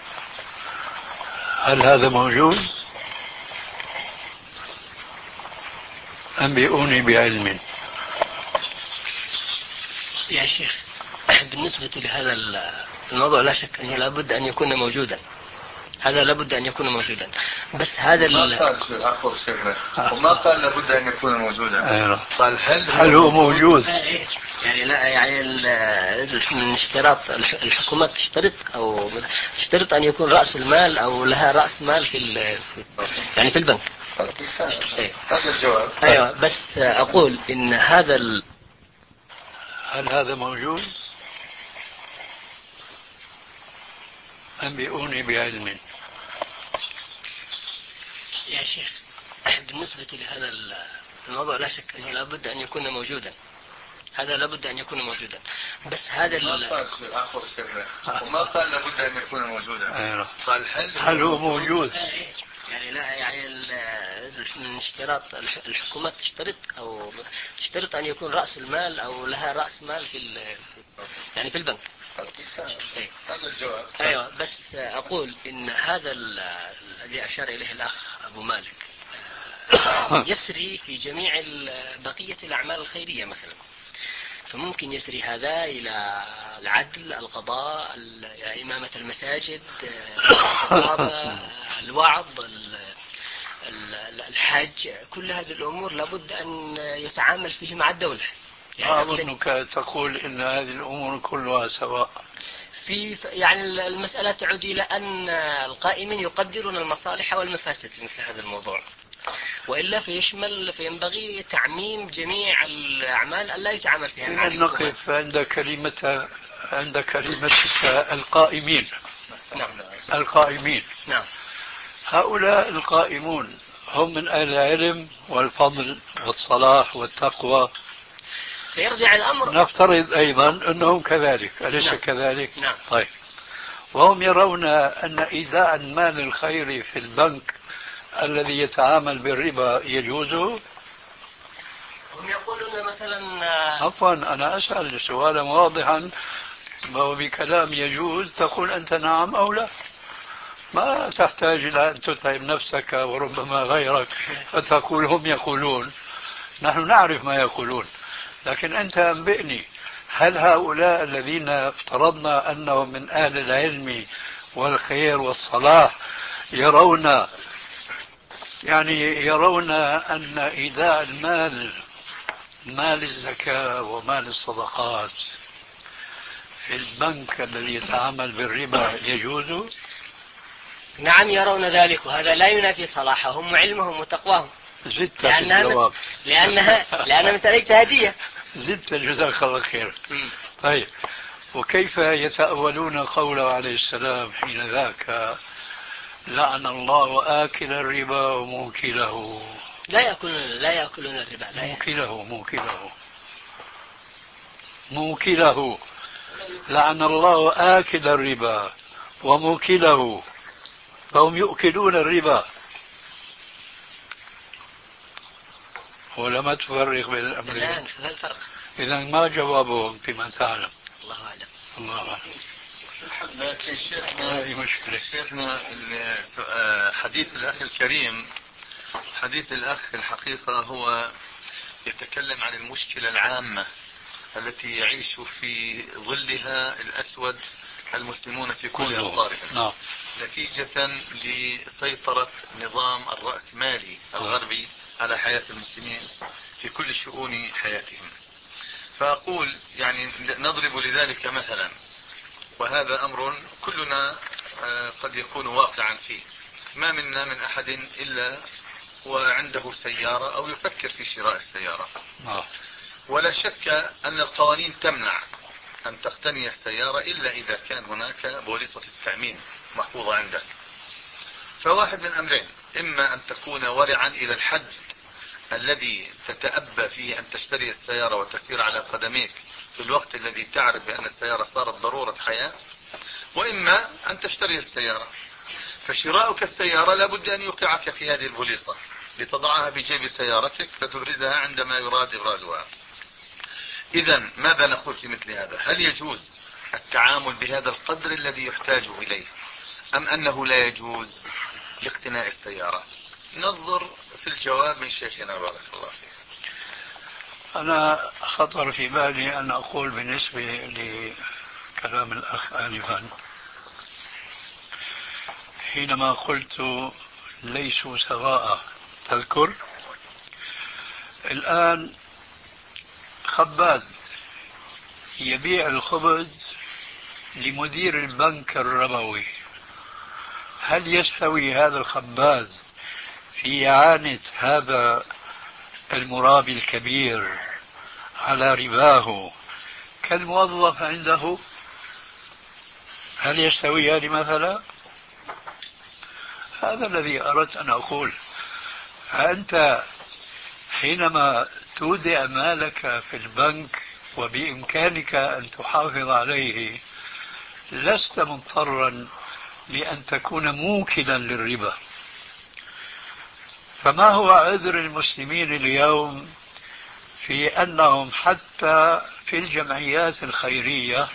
هل هذا موجود؟ أنبئوني بعلم. يا شيخ، بالنسبة لهذا الموضوع لا شك أنه لابد أن يكون موجودا، هذا لابد أن يكون موجودا، بس هذا ما قال شيء عفوا شيخنا وما قال لابد أن يكون موجودا، قال هل هل هو موجود؟ يعني لا يعني من اشتراط الحكومة تشترط أو تشترط أن يكون رأس المال أو لها رأس مال في يعني في البنك. هذا الجواب. أيوة، بس أقول إن هذا ال... هل هذا موجود؟ أنبئوني بعلم. يا شيخ، بالنسبة لهذا الموضوع لا شك أنه لابد أن يكون موجودا، هذا لابد أن يكون موجودا، بس هذا ما قال شيء عفوا شيخنا وما قال لابد أن يكون موجودا، قال هل هل هو موجود؟ يعني لا يعني من اشتراط الحكومة تشترط أو تشترط أن يكون رأس المال أو لها رأس مال في يعني في البنك. هذا الجواب. أيوة، بس أقول إن هذا الذي أشار إليه الأخ أبو مالك يسري في جميع بقية الأعمال الخيرية مثلا، فممكن يسري هذا إلى العدل، القضاء، إمامة المساجد، الخطابة، الوعظ، الحج، كل هذه الأمور لابد أن يتعامل فيه مع الدولة. يعني أظنك تقول إن هذه الأمور كلها سواء. في يعني المسألة تعود إلى أن القائمين يقدرون المصالح والمفاسد في مثل هذا الموضوع، وإلا فيشمل فينبغي تعميم جميع الأعمال ألا يتعامل فيها مع الحكومة. نقف عند كلمة عند كلمة القائمين. نعم. القائمين. نعم. هؤلاء القائمون هم من أهل العلم والفضل والصلاح والتقوى. فيرجع الأمر. نفترض أيضا أنهم كذلك، أليس نعم. كذلك؟ نعم. طيب، وهم يرون أن إيداع المال الخيري في البنك الذي يتعامل بالربا يجوزه؟ هم يقولون مثلا. عفوا، أنا أسأل سؤالا واضحا، وبكلام يجوز تقول أنت نعم أو لا، ما تحتاج إلى أن تتعب نفسك وربما غيرك فتقول هم يقولون. نحن نعرف ما يقولون، لكن أنت أنبئني، هل هؤلاء الذين افترضنا أنهم من أهل العلم والخير والصلاح يرون يعني يرون أن إيداع المال، مال الزكاة ومال الصدقات، في البنك الذي يتعامل بالربا يجوز؟ نعم يرون ذلك، وهذا لا ينافي صلاحهم وعلمهم وتقواهم. زدت لأنها, في الجواب. مس... لأنها لأنها مسألة اجتهادية. زدت، جزاك الله خير. طيب، وكيف يتأولون قوله عليه السلام حين ذاك لعن الله آكل الربا وموكله؟ لا يأكلون لا يأكلون الربا. لا موكله موكله موكله لعن الله آكل الربا وموكله، فهم يؤكلون الربا. ولما تفرق بين الأمرين. الآن هذا الفرق. إذا ما جوابهم فيما تعلم؟ الله أعلم. الله أعلم. لكن شيخنا هذه مشكلة. شيخنا حديث الأخ الكريم، حديث الأخ الحقيقة هو يتكلم عن المشكلة العامة التي يعيش في ظلها الأسود المسلمون في كل أوطارهم. نعم. نتيجة لسيطرة نظام الرأسمالي الغربي على حياة المسلمين في كل شؤون حياتهم. فأقول يعني نضرب لذلك مثلا، وهذا أمر كلنا قد يكون واقعا فيه، ما منا من أحد إلا وعنده سيارة أو يفكر في شراء السيارة، آه. ولا شك أن القوانين تمنع أن تقتني السيارة إلا إذا كان هناك بوليصة التأمين محفوظة عندك. فواحد من أمرين: إما أن تكون ورعا إلى الحد الذي تتأبى فيه أن تشتري السيارة وتسير على قدميك في الوقت الذي تعرف بأن السيارة صارت ضرورة حياة، وإما أن تشتري السيارة. فشراؤك السيارة لابد أن يوقعك في هذه البوليصة لتضعها في جيب سيارتك فتبرزها عندما يراد إبرازها. إذن ماذا نقول في مثل هذا؟ هل يجوز التعامل بهذا القدر الذي يحتاج إليه، أم أنه لا يجوز لاقتناء السيارة؟ ننظر في الجواب من شيخنا بارك الله فيك. أنا خطر في بالي أن أقول بالنسبة لكلام الأخ آنفا حينما قلت ليسوا سواء، تذكر الآن خباز يبيع الخبز لمدير البنك الربوي، هل يستوي هذا الخباز في إعانة هذا المرابي الكبير على رباه كالموظف عنده؟ هل يستويان مثلا؟ هذا الذي أردت أن أقول. أنت حينما تودع مالك في البنك وبإمكانك أن تحافظ عليه لست مضطرا لأن تكون موكلا للربا. فما هو عذر المسلمين اليوم في أنهم حتى في الجمعيات الخيرية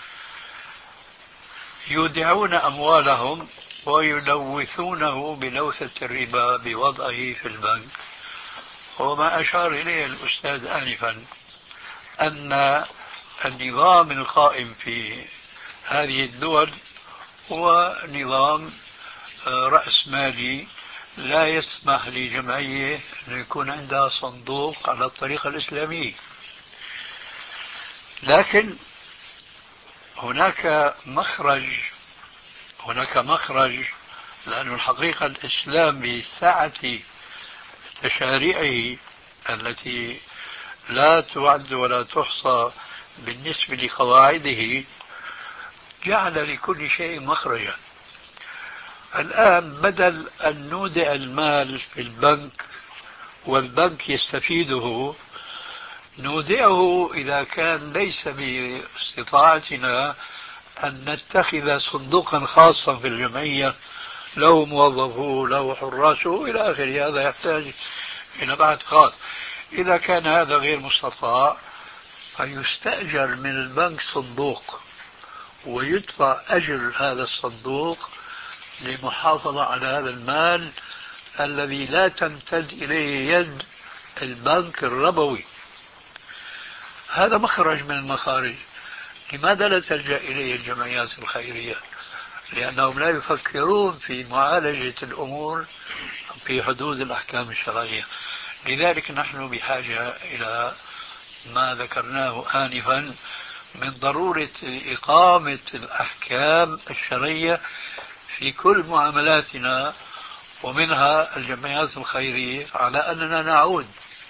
يودعون أموالهم ويلوثونه بلوثة الربا بوضعه في البنك؟ وما أشار إليه الأستاذ آنفا أن النظام القائم في هذه الدول هو نظام رأس مالي لا يسمح لجمعية أن يكون عندها صندوق على الطريقة الإسلامية. لكن هناك مخرج هناك مخرج لأن الحقيقة الإسلام بسعة تشاريعه التي لا تعد ولا تحصى بالنسبة لقواعده جعل لكل شيء مخرجا. الآن بدل أن نودع المال في البنك والبنك يستفيده، نودعه إذا كان ليس باستطاعتنا أن نتخذ صندوقا خاصا في الجمعية له موظفه له حراسه إلى آخره، هذا يحتاج إلى بحث خاص. إذا كان هذا غير مستطاع فيستأجر من البنك صندوق ويدفع أجر هذا الصندوق للمحافظة على هذا المال الذي لا تمتد إليه يد البنك الربوي. هذا مخرج من المخارج. لماذا لا تلجأ إليه الجمعيات الخيرية؟ لأنهم لا يفكرون في معالجة الأمور في حدود الأحكام الشرعية. لذلك نحن بحاجة إلى ما ذكرناه آنفا من ضرورة إقامة الأحكام الشرعية في كل معاملاتنا ومنها الجمعيات الخيرية، على أننا نعود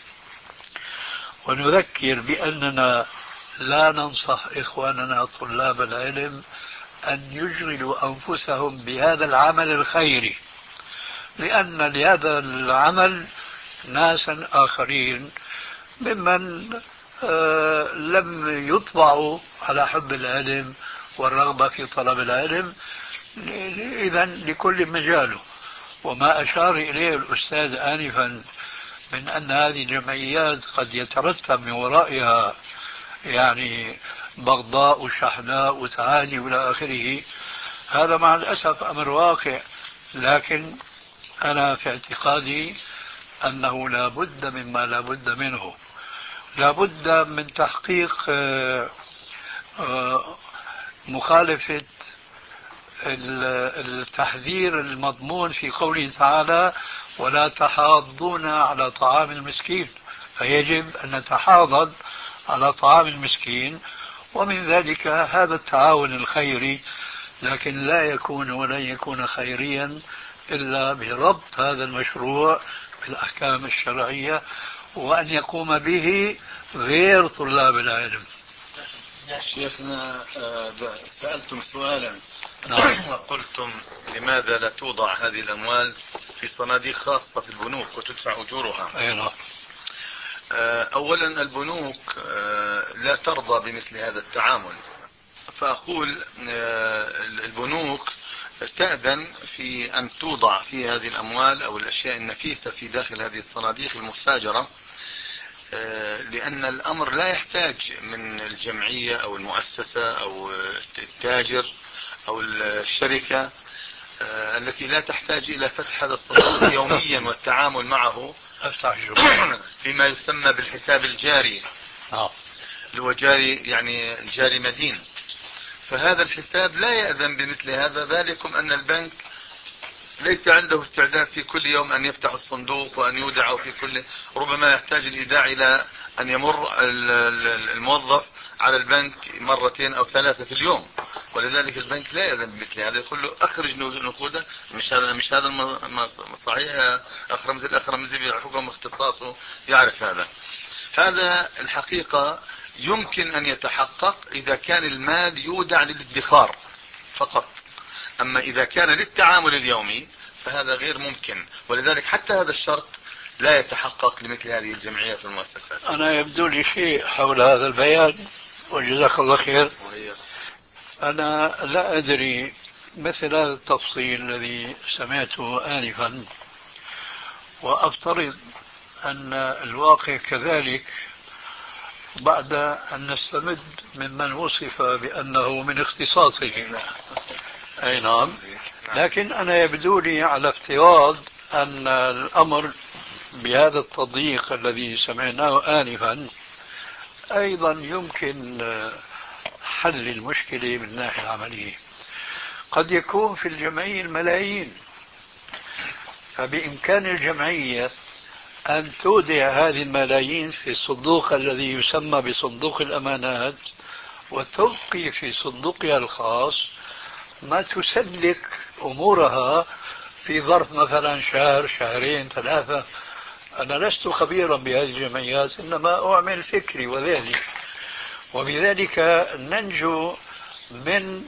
ونذكر بأننا لا ننصح إخواننا طلاب العلم أن يشغلوا أنفسهم بهذا العمل الخيري، لأن لهذا العمل ناسا آخرين ممن آه لم يطبعوا على حب العلم والرغبة في طلب العلم، إذا لكل مجاله. وما أشار إليه الأستاذ آنفا من أن هذه الجمعيات قد يترتب من ورائها يعني بغضاء وشحناء وتعاني إلى آخره، هذا مع الأسف أمر واقع. لكن أنا في اعتقادي أنه لا بد مما لا بد منه، لا بد من تحقيق مخالفة التحذير المضمون في قوله تعالى ولا تحاضون على طعام المسكين، فيجب أن نتحاضد على طعام المسكين، ومن ذلك هذا التعاون الخيري. لكن لا يكون ولن يكون خيريا إلا بربط هذا المشروع في الأحكام الشرعية وأن يقوم به غير طلاب العلم. شيخنا سألتم سؤالا وقلتم لماذا لا توضع هذه الأموال في صناديق خاصة في البنوك وتدفع أجورها؟ أي نعم. أولا البنوك لا ترضى بمثل هذا التعامل، فأقول البنوك تأذن في أن توضع في هذه الأموال أو الأشياء النفيسة في داخل هذه الصناديق المستأجرة، لأن الأمر لا يحتاج من الجمعية أو المؤسسة أو التاجر أو الشركة التي لا تحتاج إلى فتح هذا الصندوق يوميا والتعامل معه فيما يسمى بالحساب الجاري، اللي هو جاري يعني جاري مدين. فهذا الحساب لا يأذن بمثل هذا، ذلكم أن البنك ليس عنده استعداد في كل يوم أن يفتح الصندوق وأن يودعه في كل، ربما يحتاج الإيداع إلى أن يمر الموظف على البنك مرتين أو ثلاثة في اليوم، ولذلك البنك لا يأذن بمثل هذا، يقول له أخرج نقودك. مش هذا مش هذا صحيح؟ أخ رمزي الأخ رمزي بحكم اختصاصه يعرف هذا. هذا الحقيقة يمكن أن يتحقق إذا كان المال يودع للادخار فقط، أما إذا كان للتعامل اليومي فهذا غير ممكن، ولذلك حتى هذا الشرط لا يتحقق لمثل هذه الجمعيات والمؤسسات. أنا يبدو لي شيء حول هذا البيان وجزاك الله خير. أنا لا أدري مثل هذا التفصيل الذي سمعته آنفا، وأفترض أن الواقع كذلك بعد أن نستمد ممن وصف بأنه من اختصاصه. أي نعم. لكن أنا يبدو لي على افتراض أن الأمر بهذا التضييق الذي سمعناه آنفا أيضا يمكن حل المشكلة من الناحية العملية. قد يكون في الجمعية الملايين، فبإمكان الجمعية أن تودع هذه الملايين في الصندوق الذي يسمى بصندوق الأمانات، وتبقي في صندوقها الخاص ما تسلك أمورها في ظرف مثلا شهر شهرين ثلاثة. أنا لست خبيرا بهذه الجمعيات، إنما أعمل فكري وذلك، وبذلك ننجو من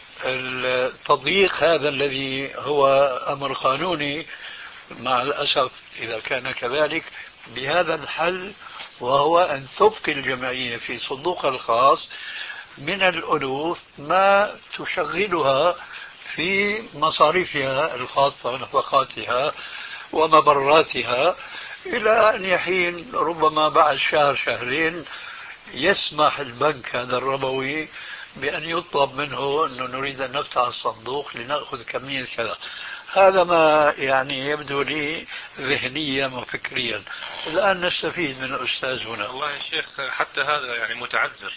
التضييق هذا الذي هو أمر قانوني مع الأسف إذا كان كذلك، بهذا الحل، وهو أن تبقي الجمعية في صندوقها الخاص من الألوف ما تشغلها في مصاريفها الخاصة ونفقاتها ومبراتها، إلى أن يحين ربما بعد شهر شهرين يسمح البنك هذا الربوي بأن يطلب منه أنه نريد أن نفتح الصندوق لنأخذ كمية كذا. هذا ما يعني يبدو لي ذهنيا وفكريا. الآن نستفيد من الأستاذ هنا. والله يا شيخ حتى هذا يعني متعذر،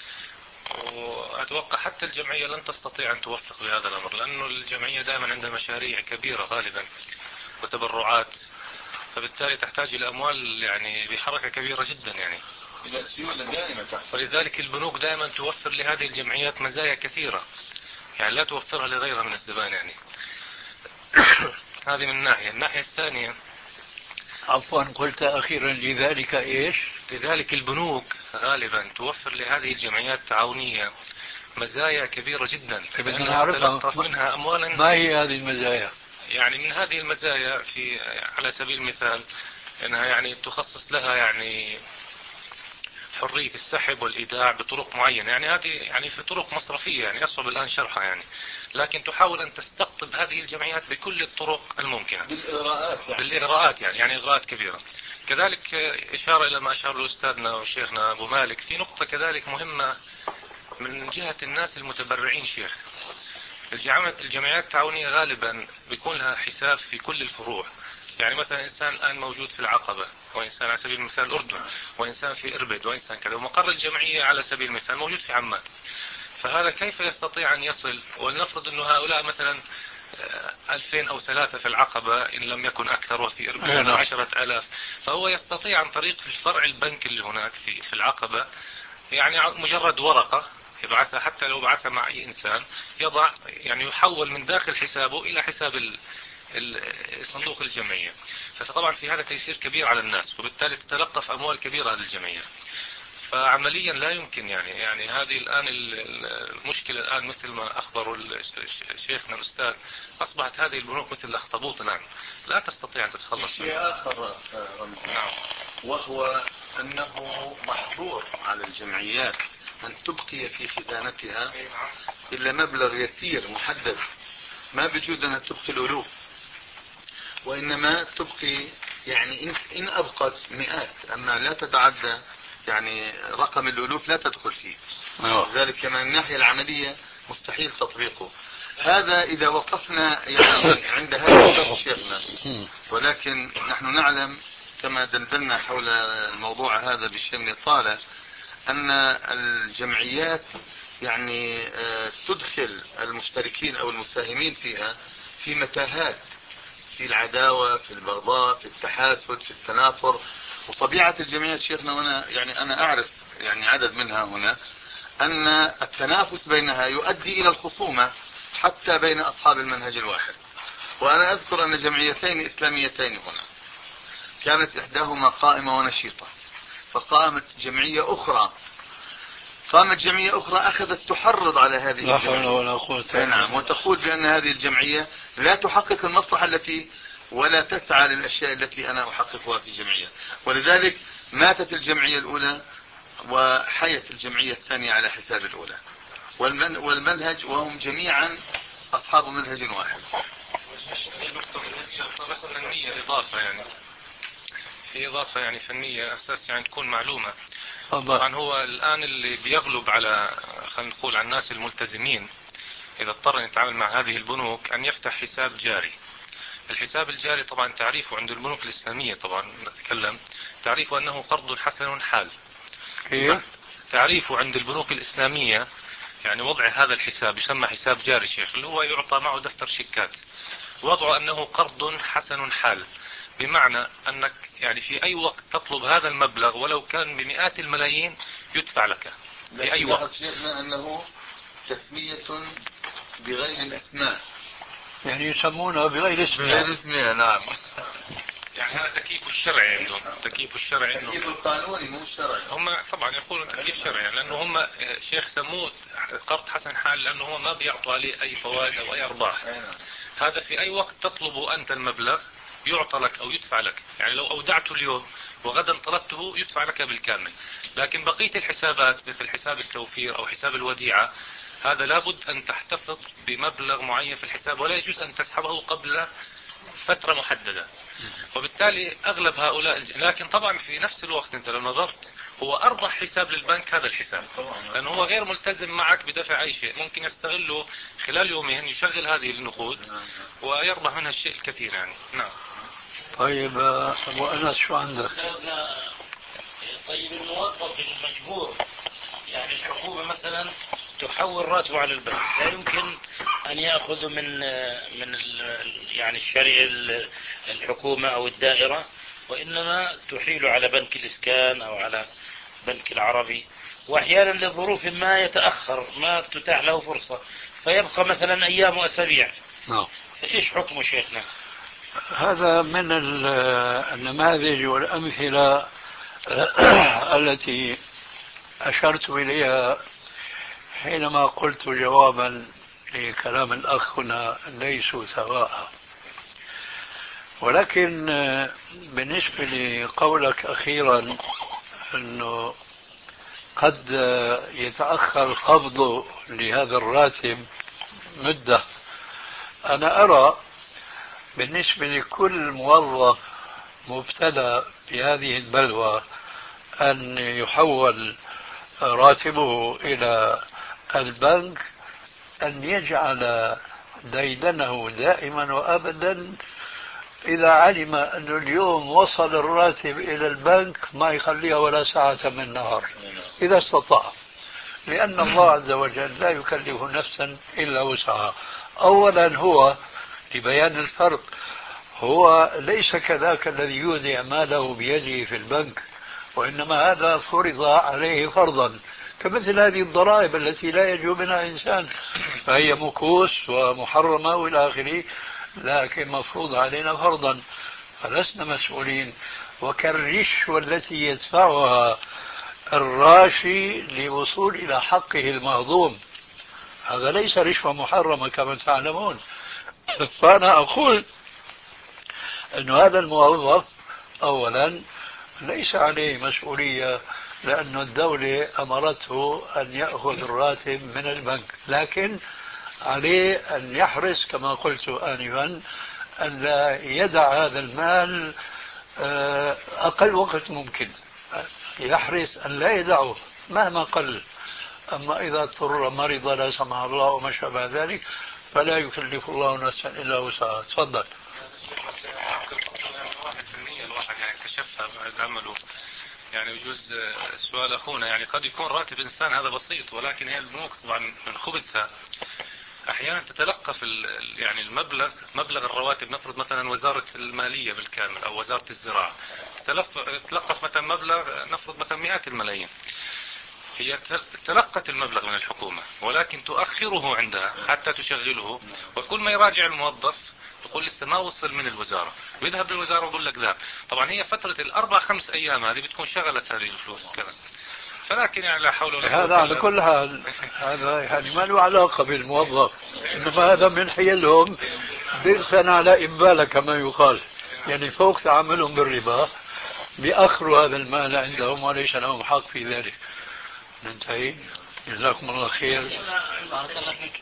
وأتوقع حتى الجمعية لن تستطيع أن توفق بهذا الأمر، لأنه الجمعية دائما عندها مشاريع كبيرة غالبا وتبرعات، فبالتالي تحتاج إلى أموال يعني بحركة كبيرة جدا يعني إلى سيولة دائمة. ولذلك البنوك دائما توفر لهذه الجمعيات مزايا كثيرة يعني لا توفرها لغيرها من الزبائن يعني. هذه من ناحية. الناحية الثانية، عفوا قلت أخيرا لذلك إيش؟ لذلك البنوك غالبا توفر لهذه الجمعيات التعاونية مزايا كبيرة جدا، بدنا نعرفها منها أموالا. ما هي هذه المزايا؟ يعني من هذه المزايا في على سبيل المثال أنها يعني تخصص لها يعني حرية السحب والإيداع بطرق معينة، يعني هذه يعني في طرق مصرفية يعني أصعب الآن شرحها يعني، لكن تحاول أن تستقطب هذه الجمعيات بكل الطرق الممكنة بالإغراءات يعني. بالإغراءات يعني يعني إغراءات كبيرة. كذلك إشارة إلى ما أشار له أستاذنا وشيخنا أبو مالك في نقطة كذلك مهمة من جهة الناس المتبرعين. شيخ الجمعيات التعاونية غالبا بيكون لها حساب في كل الفروع، يعني مثلا إنسان الآن موجود في العقبة، وإنسان على سبيل المثال الأردن، وإنسان في إربد، وإنسان كذا، ومقر الجمعية على سبيل المثال موجود في عمان. فهذا كيف يستطيع أن يصل؟ ولنفرض أنه هؤلاء مثلا ألفين أو ثلاثة في العقبة إن لم يكن أكثر، وفي إربد عشرة آلاف، فهو يستطيع عن طريق الفرع البنك اللي هناك في في العقبة يعني مجرد ورقة يبعثها، حتى لو بعثها مع أي إنسان يضع يعني يحول من داخل حسابه إلى حساب صندوق الجمعية. فطبعا في هذا تيسير كبير على الناس، وبالتالي تتلقف أموال كبيرة للجمعية. فعمليا لا يمكن يعني يعني هذه الآن المشكلة الآن مثل ما أخبروا شيخنا الأستاذ، أصبحت هذه البنوك مثل الأخطبوط الآن، لا تستطيع أن تتخلص منها. شيء آخر نعم، وهو أنه محظور على الجمعيات أن تبقي في خزانتها إلا مبلغ يسير محدد، ما بجود أنها تبقي الألوف، وإنما تبقي يعني إن أبقت مئات، أما لا تتعدى يعني رقم الألوف لا تدخل فيه. ذلك من الناحية العملية مستحيل تطبيقه. هذا إذا وقفنا يعني عند هذا الشرط شيخنا، ولكن نحن نعلم كما دندنا حول الموضوع هذا بالشيء من الطالة أن الجمعيات يعني تدخل المشتركين أو المساهمين فيها في متاهات، في العداوة، في البغضاء، في التحاسد، في التنافر. وطبيعة الجمعيات شيخنا، وانا يعني انا اعرف يعني عدد منها هنا، ان التنافس بينها يؤدي الى الخصومة حتى بين اصحاب المنهج الواحد. وانا اذكر ان جمعيتين اسلاميتين هنا كانت احداهما قائمة ونشيطة، فقامت جمعية اخرى قامت جمعية اخرى اخذت تحرض على هذه لا حول الجمعية، ولا قوة إلا بالله، نعم، وتقول بان هذه الجمعية لا تحقق المصلحة التي ولا تسعى للأشياء التي أنا أحققها في جمعية. ولذلك ماتت الجمعية الأولى وحيت الجمعية الثانية على حساب الأولى، والمنهج وهم جميعا أصحاب منهج واحد. مثلا النية إضافة يعني في إضافة يعني فنية أساس يعني تكون معلومة. طبعا هو الآن اللي بيغلب على خلينا نقول على الناس الملتزمين إذا اضطر أن يتعامل مع هذه البنوك أن يفتح حساب جاري. الحساب الجاري طبعا تعريفه عند البنوك الإسلامية، طبعا نتكلم تعريفه أنه قرض حسن حال. إيه؟ تعريفه عند البنوك الإسلامية يعني وضع هذا الحساب يسمى حساب جاري شيخ، اللي هو يعطى معه دفتر شيكات، وضعه أنه قرض حسن حال، بمعنى أنك يعني في أي وقت تطلب هذا المبلغ ولو كان بمئات الملايين يدفع لك في أي وقت. شيخنا أنه تسمية بغير الأسماء، يعني يسمونها بغير اسمها. بغير اسمها، نعم. يعني هذا تكييف الشرعي عندهم، تكييف الشرعي عندهم، تكييف القانوني مو الشرعي. هم طبعا يقولون تكييف شرعي لأنه هم شيخ سموه قرض حسن حال لأنه هو ما بيعطوا عليه أي فوائد أو أي أرباح. هذا في أي وقت تطلب أنت المبلغ يعطى لك أو يدفع لك، يعني لو أودعته اليوم وغدا طلبته يدفع لك بالكامل. لكن بقية الحسابات مثل حساب التوفير أو حساب الوديعة هذا لابد أن تحتفظ بمبلغ معين في الحساب، ولا يجوز أن تسحبه قبل فترة محددة. وبالتالي أغلب هؤلاء، لكن طبعا في نفس الوقت أنت لو نظرت هو أربح حساب للبنك هذا الحساب، لأنه هو غير ملتزم معك بدفع أي شيء، ممكن يستغله خلال يومين يشغل هذه النقود ويربح منها الشيء الكثير يعني. نعم. طيب أبو أنس شو عندك؟ طيب الموظف المجبور، يعني الحكومة مثلا تحول راتبه على البنك، لا يمكن أن يأخذ من من يعني الشريعة الحكومة أو الدائرة، وإنما تحيل على بنك الإسكان أو على بنك العربي، وأحيانا لظروف ما يتأخر ما تتاح له فرصة فيبقى مثلا أيام وأسابيع. نعم. فإيش حكمه شيخنا؟ هذا من النماذج والأمثلة التي أشرت إليها حينما قلت جوابا لكلام الأخ هنا ليسوا سواء. ولكن بالنسبة لقولك أخيرا أنه قد يتأخر قبضه لهذا الراتب مدة، أنا أرى بالنسبة لكل موظف مبتلى بهذه البلوى أن يحول راتبه إلى البنك أن يجعل ديدنه دائما وأبدا إذا علم أن اليوم وصل الراتب إلى البنك ما يخليها ولا ساعة من النهار إذا استطاع، لأن الله عز وجل لا يكلف نفسا إلا وسعها. أولا هو لبيان الفرق، هو ليس كذاك الذي يودع ماله بيده في البنك، وإنما هذا فرض عليه فرضا، كمثل هذه الضرائب التي لا يجوز منها إنسان، فهي مكوس ومحرمة والى آخره، لكن مفروض علينا فرضا، فلسنا مسؤولين. وكالرشوة التي يدفعها الراشي لوصول إلى حقه المهضوم، هذا ليس رشوة محرمة كما تعلمون. فأنا أقول أن هذا الموظف أولا ليس عليه مسؤولية، لأن الدولة أمرته أن يأخذ الراتب من البنك، لكن عليه أن يحرص كما قلت آنفا أن لا يدع هذا المال أقل وقت ممكن، يحرص أن لا يدعه مهما قل. أما إذا اضطر مرض لا سمح الله وما شابه ذلك فلا يكلف الله نفسا إلا وسعها. تفضل. واحد في المية الواحد يعني اكتشفها بعد عمله. يعني يجوز سؤال أخونا، يعني قد يكون راتب إنسان هذا بسيط، ولكن هي البنوك طبعا من خبثها أحيانا تتلقف يعني المبلغ مبلغ الرواتب. نفرض مثلا وزارة المالية بالكامل أو وزارة الزراعة تتلقف مثلا مبلغ، نفرض مثلا مئات الملايين، هي تلقت المبلغ من الحكومة ولكن تؤخره عندها حتى تشغله، وكل ما يراجع الموظف يقول لسه ما وصل من الوزارة، ويذهب للوزارة ويقول لك ذا. طبعا هي فترة الأربع خمس أيام هذه بتكون شغلت هذه الفلوس كذا. فلكن يعني لا حول ولا قوة. هذا على كل حال هذا يعني ما له علاقة بالموظف، إنما هذا من حيلهم بيغثن على إبالة كما يقال، يعني فوق تعاملهم بالربا بيأخروا هذا المال عندهم وليس لهم حق في ذلك. ننتهي. جزاكم الله خير. بارك الله فيك.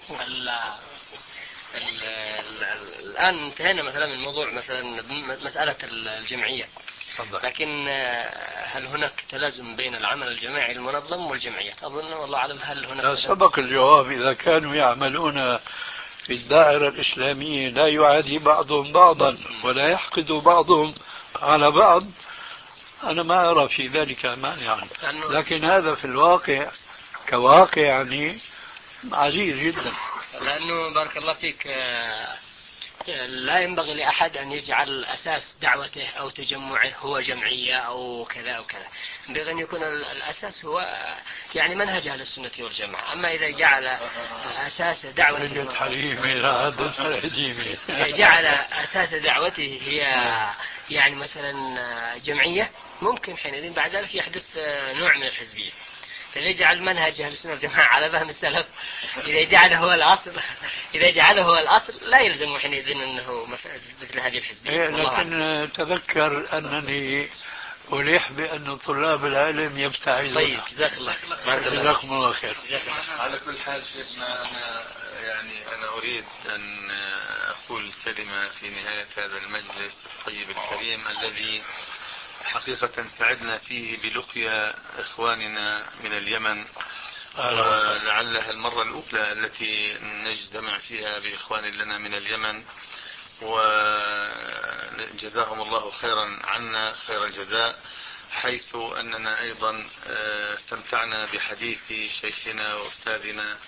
الآن انتهينا مثلا من موضوع مثلا مسألة الجمعية، لكن هل هناك تلازم بين العمل الجماعي المنظم والجمعيات؟ أظن والله أعلم هل هناك سبق الجواب. إذا كانوا يعملون في الدائرة الإسلامية لا يعادي بعضهم بعضا ولا يحقد بعضهم على بعض، أنا ما أرى في ذلك مانعا، لكن هذا في الواقع كواقع يعني عزيز جدا. لأنه بارك الله فيك لا ينبغي لأحد أن يجعل أساس دعوته أو تجمعه هو جمعية أو كذا أو كذا، ينبغي أن يكون الأساس هو يعني منهج أهل السنة والجماعة. أما إذا جعل أساس دعوته جعل أساس دعوته هي يعني مثلا جمعية، ممكن حينئذ بعد ذلك يحدث نوع من الحزبية. فإذا يجعل منهج أهل السنة والجماعة على فهم السلف، إذا جعله هو الأصل إذا جعله هو الأصل لا يلزم حينئذ أنه مثل هذه الحزبية. لكن تذكر أنني أليح بأن طلاب العلم يبتعدون. طيب جزاك الله جزاكم الله خير. على كل حال شيخنا، أنا يعني أنا أريد أن أقول كلمة في نهاية هذا المجلس الطيب الكريم الذي حقيقة سعدنا فيه بلقيا إخواننا من اليمن، ولعلها المرة الأولى التي نجتمع فيها بإخوان لنا من اليمن، وجزاهم الله خيرا عنا خير الجزاء، حيث أننا أيضا استمتعنا بحديث شيخنا وأستاذنا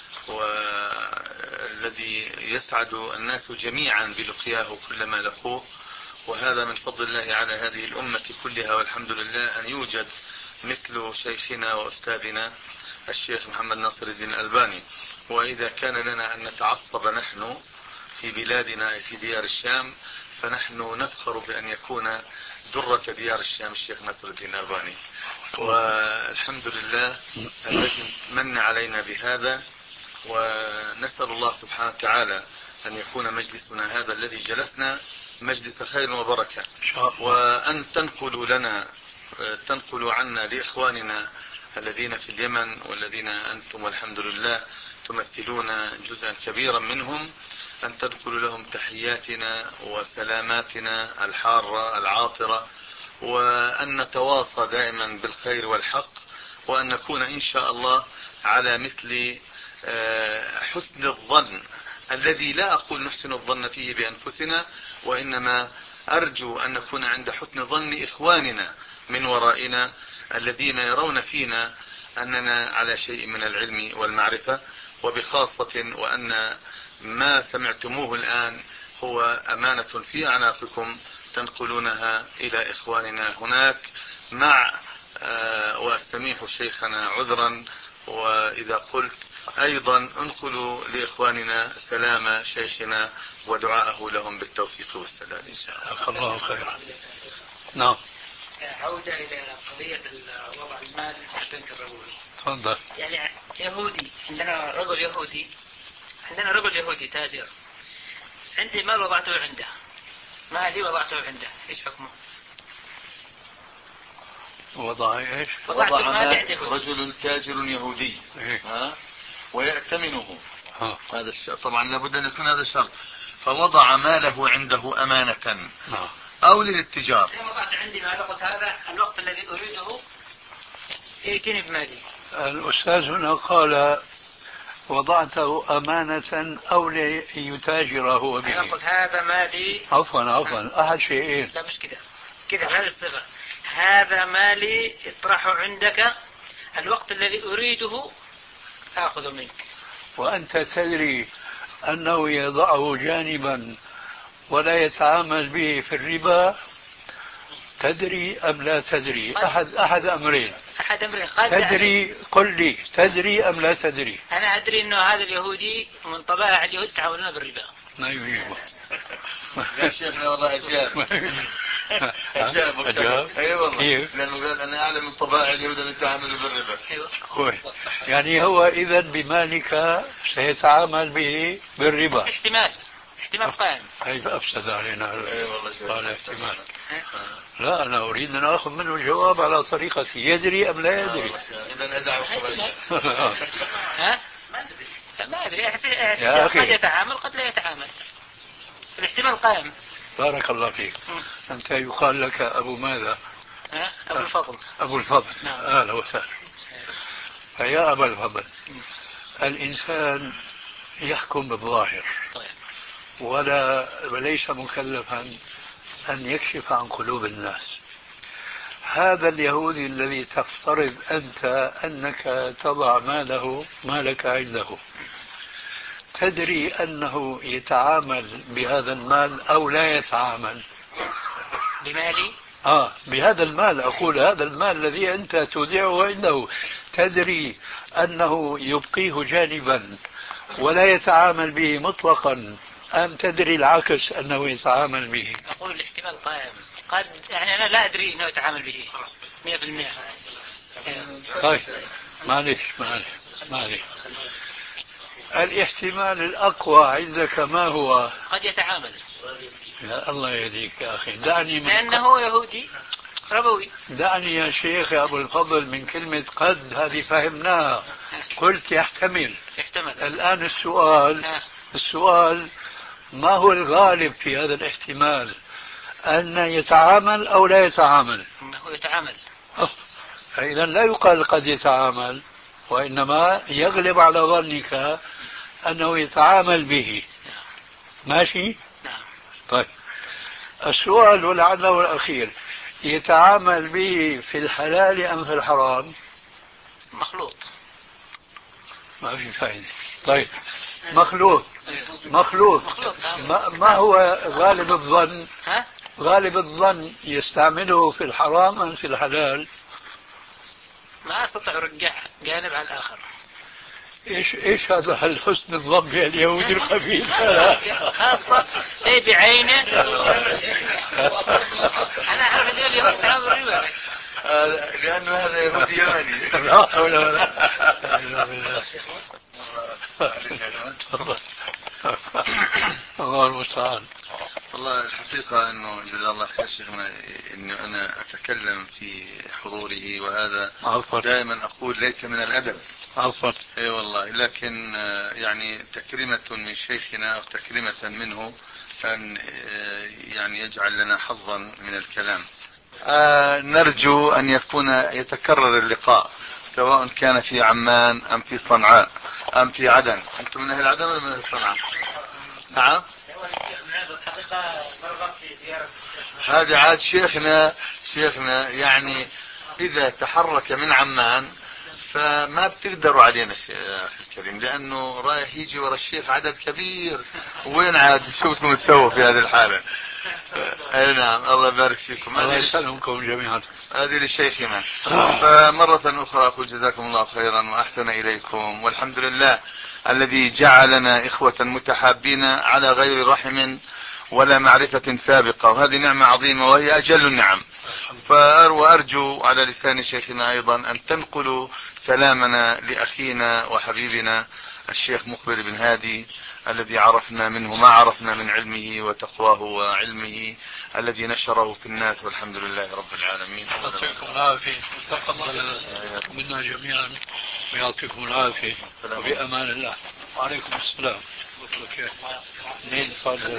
والذي يسعد الناس جميعا بلقياه كلما لقوه. وهذا من فضل الله على هذه الأمة كلها، والحمد لله أن يوجد مثل شيخنا وأستاذنا الشيخ محمد ناصر الدين الألباني. وإذا كان لنا أن نتعصب نحن في بلادنا في ديار الشام، فنحن نفخر بأن يكون درة ديار الشام الشيخ ناصر الدين الألباني، والحمد لله الذي من علينا بهذا. ونسأل الله سبحانه وتعالى أن يكون مجلسنا هذا الذي جلسنا مجلس خير وبركة، وأن تنقلوا لنا تنقلوا عنا لإخواننا الذين في اليمن والذين أنتم والحمد لله تمثلون جزءا كبيرا منهم، أن تنقلوا لهم تحياتنا وسلاماتنا الحارة العاطرة، وأن نتواصى دائما بالخير والحق، وأن نكون إن شاء الله على مثل حسن الظن الذي لا أقول نحسن الظن فيه بأنفسنا، وإنما أرجو أن نكون عند حسن ظن إخواننا من ورائنا الذين يرون فينا أننا على شيء من العلم والمعرفة، وبخاصة وأن ما سمعتموه الآن هو أمانة في أعناقكم تنقلونها إلى إخواننا هناك، مع وأستميح شيخنا عذرا وإذا قلت أيضا انقلوا لإخواننا سلام شيخنا ودعاءه لهم بالتوفيق والسداد إن شاء الله. الله خير. نعم. عودة إلى قضية وضع المال بين الرجل. تفضل. يعني يهودي، عندنا رجل يهودي عندنا رجل يهودي تاجر، عندي مال وضعته عنده، مالي وضعته عنده، إيش حكمه؟ وضع إيش؟ وضع مال رجل تاجر يهودي إيه؟ ها؟ ويأتمنه ها. هذا الشرط طبعا لابد أن يكون هذا الشرط. فوضع ماله عنده أمانة ها. أو للاتجار. أنا وضعت عندي مال، قلت هذا الوقت الذي أريده ائتني بمالي. الأستاذ هنا قال وضعته أمانة أو ليتاجر هو به. أنا قلت هذا مالي. عفوا عفوا أحد شيئين. لا مش كده كده بهذه الصيغة، هذا مالي اطرحه عندك، الوقت الذي أريده آخذ منك. وأنت تدري أنه يضعه جانبا ولا يتعامل به في الربا، تدري أم لا تدري؟ أحد أحد أمرين. أحد أمرين. قد تدري، قل لي تدري أم لا تدري؟ أنا أدري أنه هذا اليهودي من طبائع اليهود يتعاملون بالربا. ما يجيبه. يا شيخنا والله أجاب. أجاب. أجاب. أي والله. لأنه قال أنا أعلم من طبائع اليهود اللي يتعاملوا بالربا. أيوة. يعني هو إذا بمالك سيتعامل به بالربا. احتمال. احتمال قائم. كيف أفسد علينا؟ أي والله. قال احتمال. لا أنا أريد أن أخذ منه الجواب على طريقتي، يدري أم لا يدري؟ إذا أدعو. ها؟ ما أدري. قد يتعامل قد لا يتعامل. الاحتمال قائم. بارك الله فيك. م. أنت يقال لك أبو ماذا؟ أه؟ أبو الفضل. أبو الفضل. نعم. أهلا وسهلا. فيا أبا الفضل، م. الإنسان يحكم بالظاهر. طيب. ولا وليس مكلفا أن يكشف عن قلوب الناس. هذا اليهودي الذي تفترض أنت أنك تضع ماله مالك عنده، تدري أنه يتعامل بهذا المال أو لا يتعامل بمالي؟ آه بهذا المال، أقول هذا المال الذي أنت تودعه عنده، تدري أنه يبقيه جانبا ولا يتعامل به مطلقا، أم تدري العكس أنه يتعامل به؟ أقول الاحتمال قائم. قد يعني أنا لا أدري أنه يتعامل به مئة بالمئة. طيب معلش معلش معلش الاحتمال الأقوى عندك ما هو؟ قد يتعامل. يا الله يهديك يا أخي، دعني من لأنه يهودي ربوي. دعني يا شيخ يا أبو الفضل من كلمة قد، هذه فهمناها. قلت يحتمل. يحتمل. الآن السؤال السؤال ما هو الغالب في هذا الاحتمال؟ أن يتعامل أو لا يتعامل؟ أنه يتعامل. فإذا لا يقال قد يتعامل، وإنما يغلب على ظنك أنه يتعامل به. ماشي؟ نعم. طيب السؤال ولعله الأخير، يتعامل به في الحلال أم في الحرام؟ مخلوط. ما في فائدة. طيب مخلوط مخلوط ما, ما هو غالب الظن؟ ها؟ غالب الظن يستعمله في الحرام أم في الحلال؟ ما أستطيع أرجع جانب على الآخر. إيش إيش هذا الحسن الظن باليهودي الخبيث؟ خاصة شيء بعينه. أنا أعرف أن اليهود تعامل بالربا. لأنه هذا يهودي يمني. لا حول ولا قوة. الله المستعان. والله الحقيقة أنه جزاه الله خير شيخنا، أنه أنا أتكلم في حضوره وهذا عفوا. دائما أقول ليس من الأدب. عفوا. اي والله، لكن يعني تكريمة من شيخنا أو تكريمة منه أن يعني يجعل لنا حظا من الكلام. آه نرجو أن يكون يتكرر اللقاء، سواء كان في عمان أم في صنعاء أم في عدن. أنتم من أهل عدن ولا من أهل صنعاء؟ نعم. هذا عاد شيخنا شيخنا يعني إذا تحرك من عمان فما بتقدروا علينا يا أخي الكريم، لأنه رايح يجي ورا الشيخ عدد كبير، وين عاد شو بدكم تسووا في هذه الحالة؟ اي نعم، الله يبارك فيكم. الله يسلمكم جميعا. هذه لشيخنا. فمرة أخرى أقول جزاكم الله خيرا وأحسن إليكم، والحمد لله الذي جعلنا إخوة متحابين على غير رحم ولا معرفة سابقة، وهذه نعمة عظيمة وهي أجل النعم. وأرجو على لسان شيخنا أيضا أن تنقلوا سلامنا لأخينا وحبيبنا الشيخ مقبل بن هادي الذي عرفنا منه ما عرفنا من علمه وتقواه وعلمه الذي نشره في الناس، والحمد لله رب العالمين. يعطيكم العافية وتقبل منا جميعا ويعطيكم العافية وفي أمان الله. وعليكم السلام. مين تفضل؟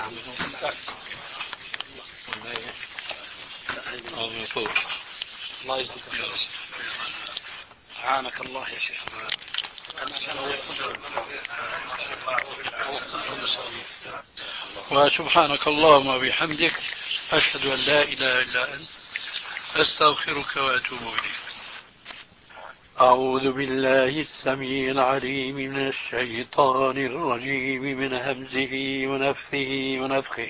الله يجزيك خير. أعانك الله يا شيخ. أنا عشان أوصلكم إن شاء الله. وسبحانك اللهم وبحمدك أشهد أن لا إله إلا أنت أستغفرك وأتوب إليك. أعوذ بالله السميع العليم من الشيطان الرجيم من همزه ونفثه ونفخه.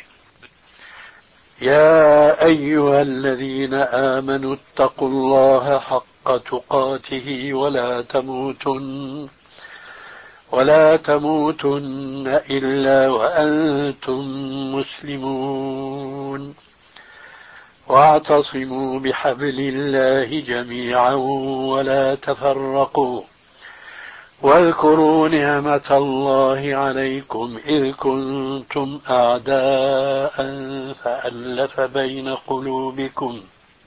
يا أيها الذين آمنوا اتقوا الله حق تقاته ولا تموتن ولا تموتن إلا وأنتم مسلمون، واعتصموا بحبل الله جميعا ولا تفرقوا، واذكروا نعمة الله عليكم إذ كنتم أعداء فألف بين قلوبكم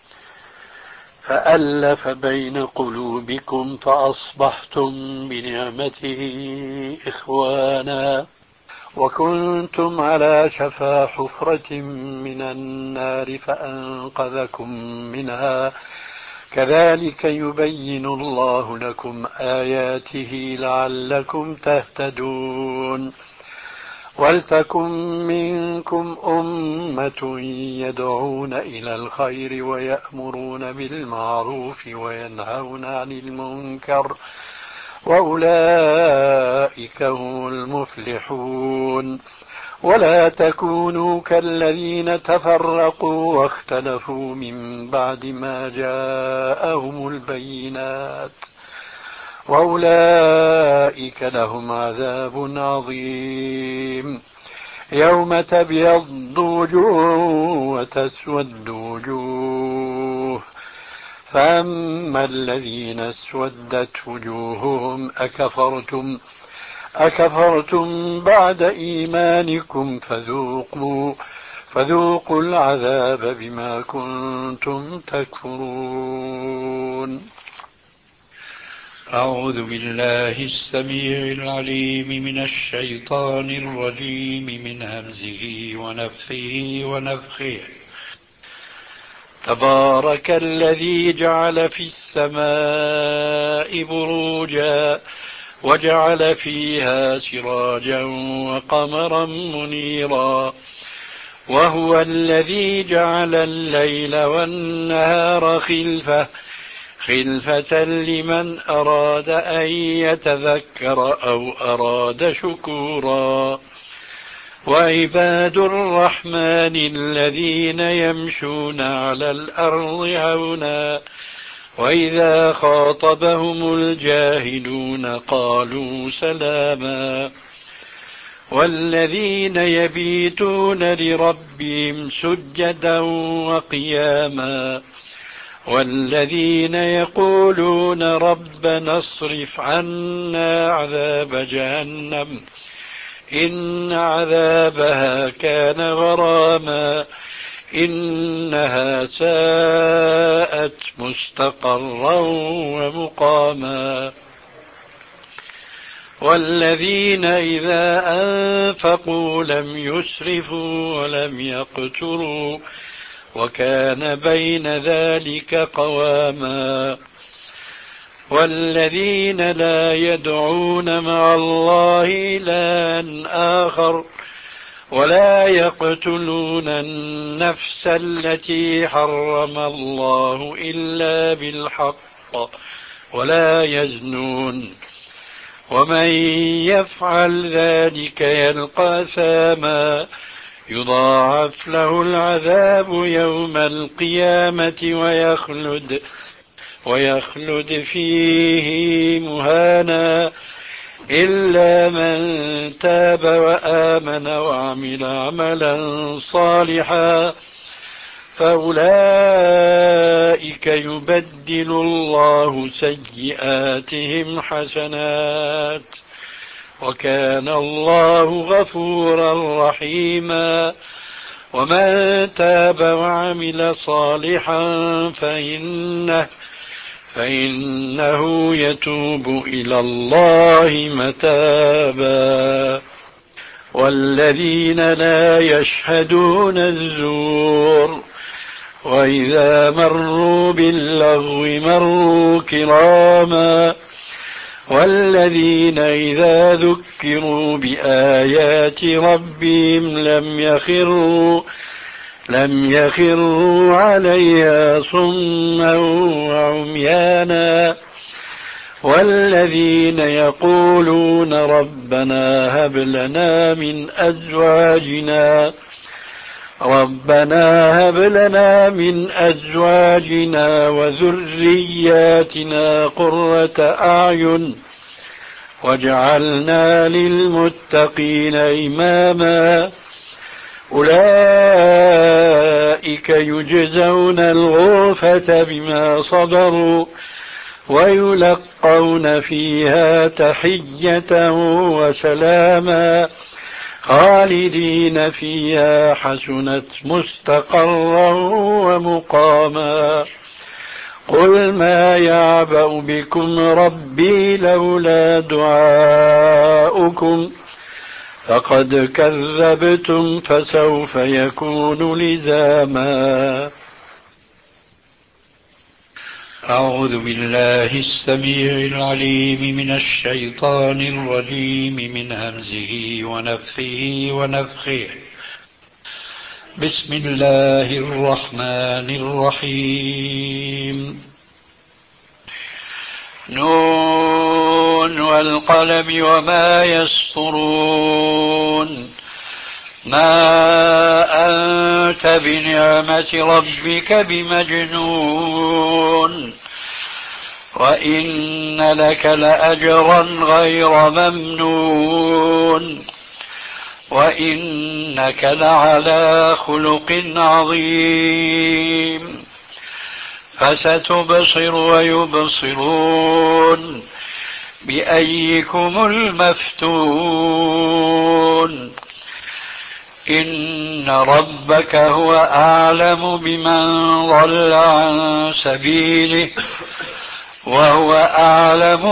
فألف بين قلوبكم فأصبحتم بنعمته إخوانا، وكنتم على شفا حفرة من النار فأنقذكم منها، كذلك يبين الله لكم آياته لعلكم تهتدون. ولتكن منكم أمة يدعون إلى الخير ويأمرون بالمعروف وينهون عن المنكر، وأولئك هم المفلحون. ولا تكونوا كالذين تفرقوا واختلفوا من بعد ما جاءهم البينات، وأولئك لهم عذاب عظيم. يوم تبيض وجوه وتسود وجوه، فأما الذين اسودت وجوههم أكفرتم أكفرتم بعد إيمانكم فذوقوا فذوقوا العذاب بما كنتم تكفرون. أعوذ بالله السميع العليم من الشيطان الرجيم من همزه ونفخه ونفخه. تبارك الذي جعل في السماء بروجا وجعل فيها سراجا وقمرا منيرا، وهو الذي جعل الليل والنهار خلفة خلفة لمن أراد أن يتذكر أو أراد شكورا. وعباد الرحمن الذين يمشون على الأرض هونا وإذا خاطبهم الجاهلون قالوا سلاما. والذين يبيتون لربهم سجدا وقياما، والذين يقولون ربنا اصرف عنا عذاب جهنم إن عذابها كان غراما إنها ساءت مستقرا ومقاما. والذين إذا أنفقوا لم يسرفوا ولم يقتروا وكان بين ذلك قواما. والذين لا يدعون مع الله إلها آخر ولا يقتلون النفس التي حرم الله إلا بالحق ولا يزنون، ومن يفعل ذلك يلقى ثاما يضاعف له العذاب يوم القيامة ويخلد ويخلد فيه مهانا إلا من تاب وآمن وعمل عملا صالحا فأولئك يبدل الله سيئاتهم حسنات وكان الله غفورا رحيما ومن تاب وعمل صالحا فإنه فإنه يتوب إلى الله متابا والذين لا يشهدون الزور وإذا مروا باللغو مروا كراما والذين إذا ذكروا بآيات ربهم لم يخروا لم يخروا عليها صما وعميانا والذين يقولون ربنا هب لنا من أزواجنا ربنا هب لنا من أزواجنا وذرياتنا قرة أعين واجعلنا للمتقين إماما أولئك يجزون الغرفة بما صبروا ويلقون فيها تحية وسلاما خالدين فيها حسنت مستقرا ومقاما قل ما يعبأ بكم ربي لولا دعاؤكم فقد كذبتم فسوف يكون لزاما. أعوذ بالله السميع العليم من الشيطان الرجيم من همزه ونفخه ونفخه. بسم الله الرحمن الرحيم. نون والقلم وما يسطرون. ما أنت بنعمة ربك بمجنون وإن لك لأجرا غير ممنون وإنك لعلى خلق عظيم فستبصر ويبصرون بأيكم المفتون إن ربك هو أعلم بمن ضل عن سبيله وهو أعلم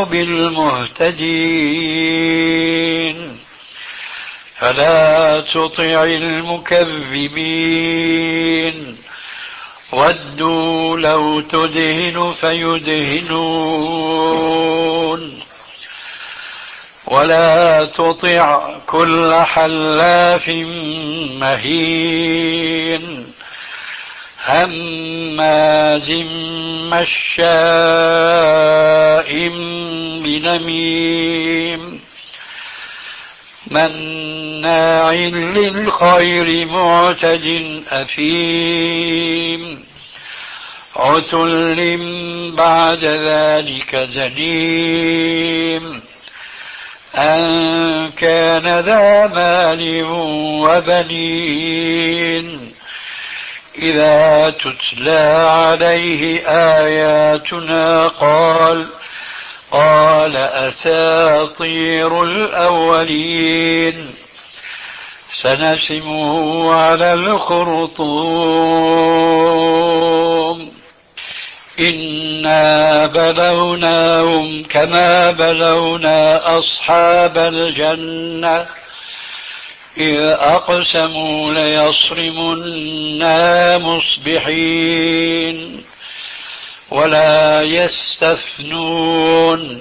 بالمهتدين فلا تطع المكذبين ودوا لو تدهن فيدهنون ولا تطع كل حلاف مهين هماز مشاء بنميم مناع للخير معتد أثيم عتل بعد ذلك زنيم أن كان ذا مال وبنين إذا تتلى عليه آياتنا قال قال أساطير الأولين سنسمه على الخرطوم إنا بلوناهم كما بلونا أصحاب الجنة إذ أقسموا ليصرمنها مصبحين ولا يستثنون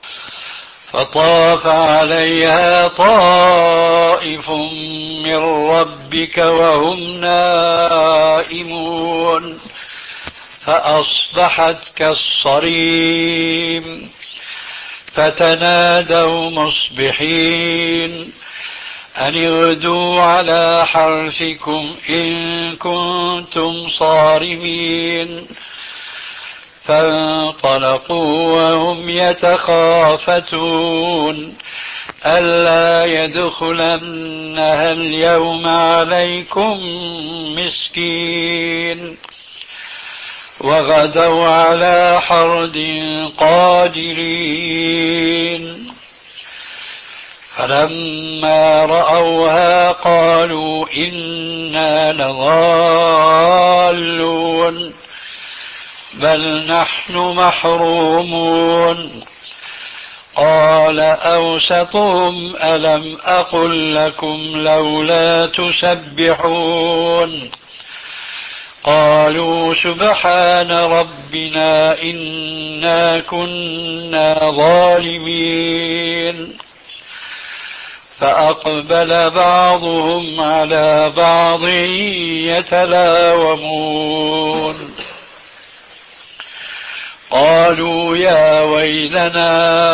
فطاف عليها طائف من ربك وهم نائمون فأصبحت كالصريم فتنادوا مصبحين أن اغدوا على حرثكم إن كنتم صارمين. فانطلقوا وهم يتخافتون ألا يدخلنها اليوم عليكم مسكين. وغدوا على حرد قادرين. فلما رأوها قالوا إنا لضالون بل نحن محرومون. قال أوسطهم ألم أقل لكم لولا تسبحون. قالوا سبحان ربنا إنا كنا ظالمين. فأقبل بعضهم على بعض يتلاومون. قالوا يا ويلنا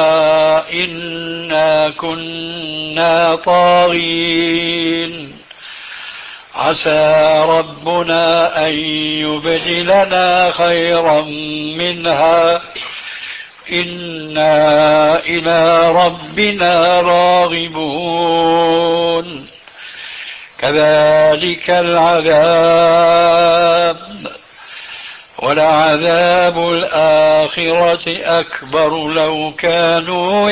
إنا كنا طاغين عسى ربنا أن يبدلنا خيرا منها إنا إلى ربنا راغبون. كذلك العذاب ولعذاب الآخرة أكبر لو كانوا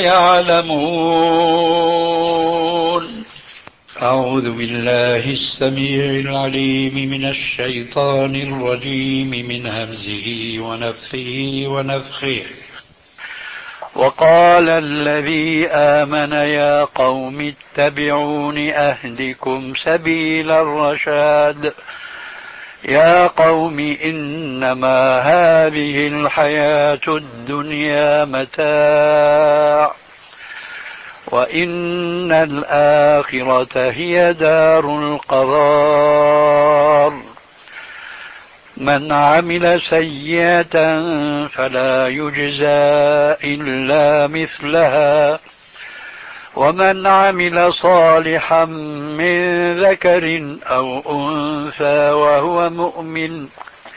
يعلمون. أعوذ بالله السميع العليم من الشيطان الرجيم من همزه ونفخه ونفخه. وقال الذي آمن يا قوم اتبعون أهدكم سبيل الرشاد. يا قوم إنما هذه الحياة الدنيا متاع وإن الآخرة هي دار القرار. من عمل سيئة فلا يجزى إلا مثلها ومن عمل صالحا من ذكر أو أنثى وهو مؤمن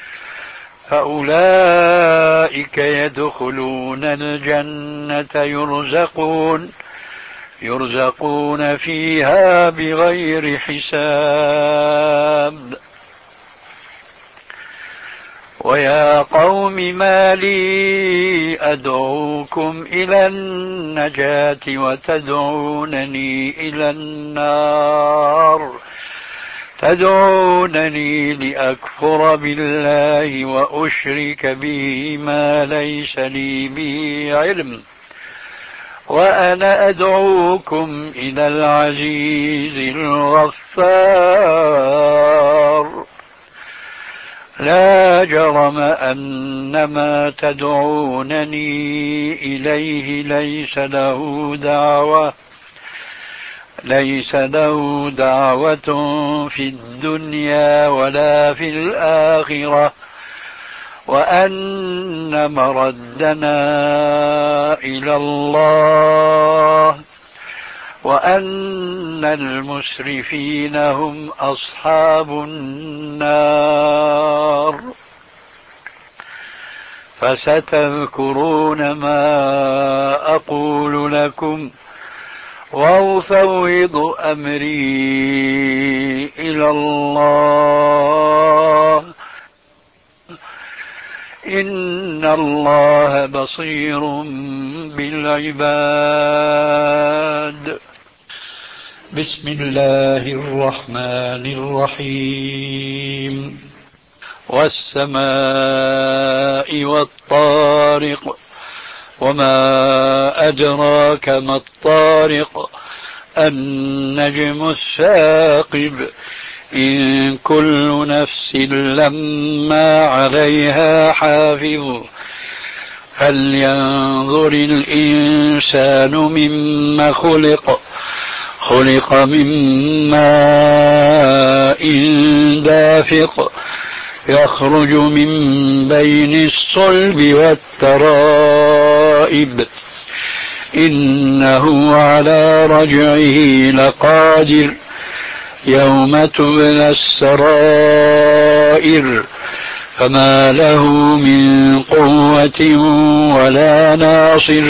فأولئك يدخلون الجنة يرزقون يرزقون فيها بغير حساب. ويا قوم ما لي أدعوكم إلى النجاة وتدعونني إلى النار تدعونني لأكفر بالله وأشرك به ما ليس لي به علم وأنا أدعوكم إلى العزيز الغفار. لا جرم أن ما تدعونني إليه ليس له دعوة ليس له دعوة في الدنيا ولا في الآخرة وأن مردنا إلى الله وأن المسرفين هم أصحاب النار. فستذكرون ما أقول لكم وأفوض أمري إلى الله إن الله بصير بالعباد. بسم الله الرحمن الرحيم. والسماء والطارق وما أدراك ما الطارق النجم الثاقب إن كل نفس لما عليها حافظ فلينظر الإنسان مما خلق خلق من ماء دافق يخرج من بين الصلب والترائب إنه على رجعه لقادر يوم تبلى السرائر فما له من قوة ولا ناصر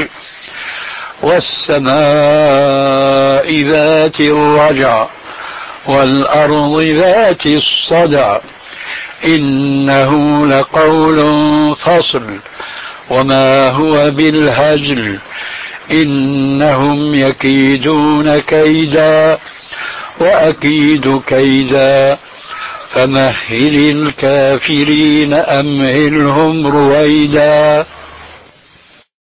والسماء ذات الرجع والأرض ذات الصدع إنه لقول فصل وما هو بالهزل إنهم يكيدون كيدا وأكيد كيدا فمهل الكافرين أمهلهم رويدا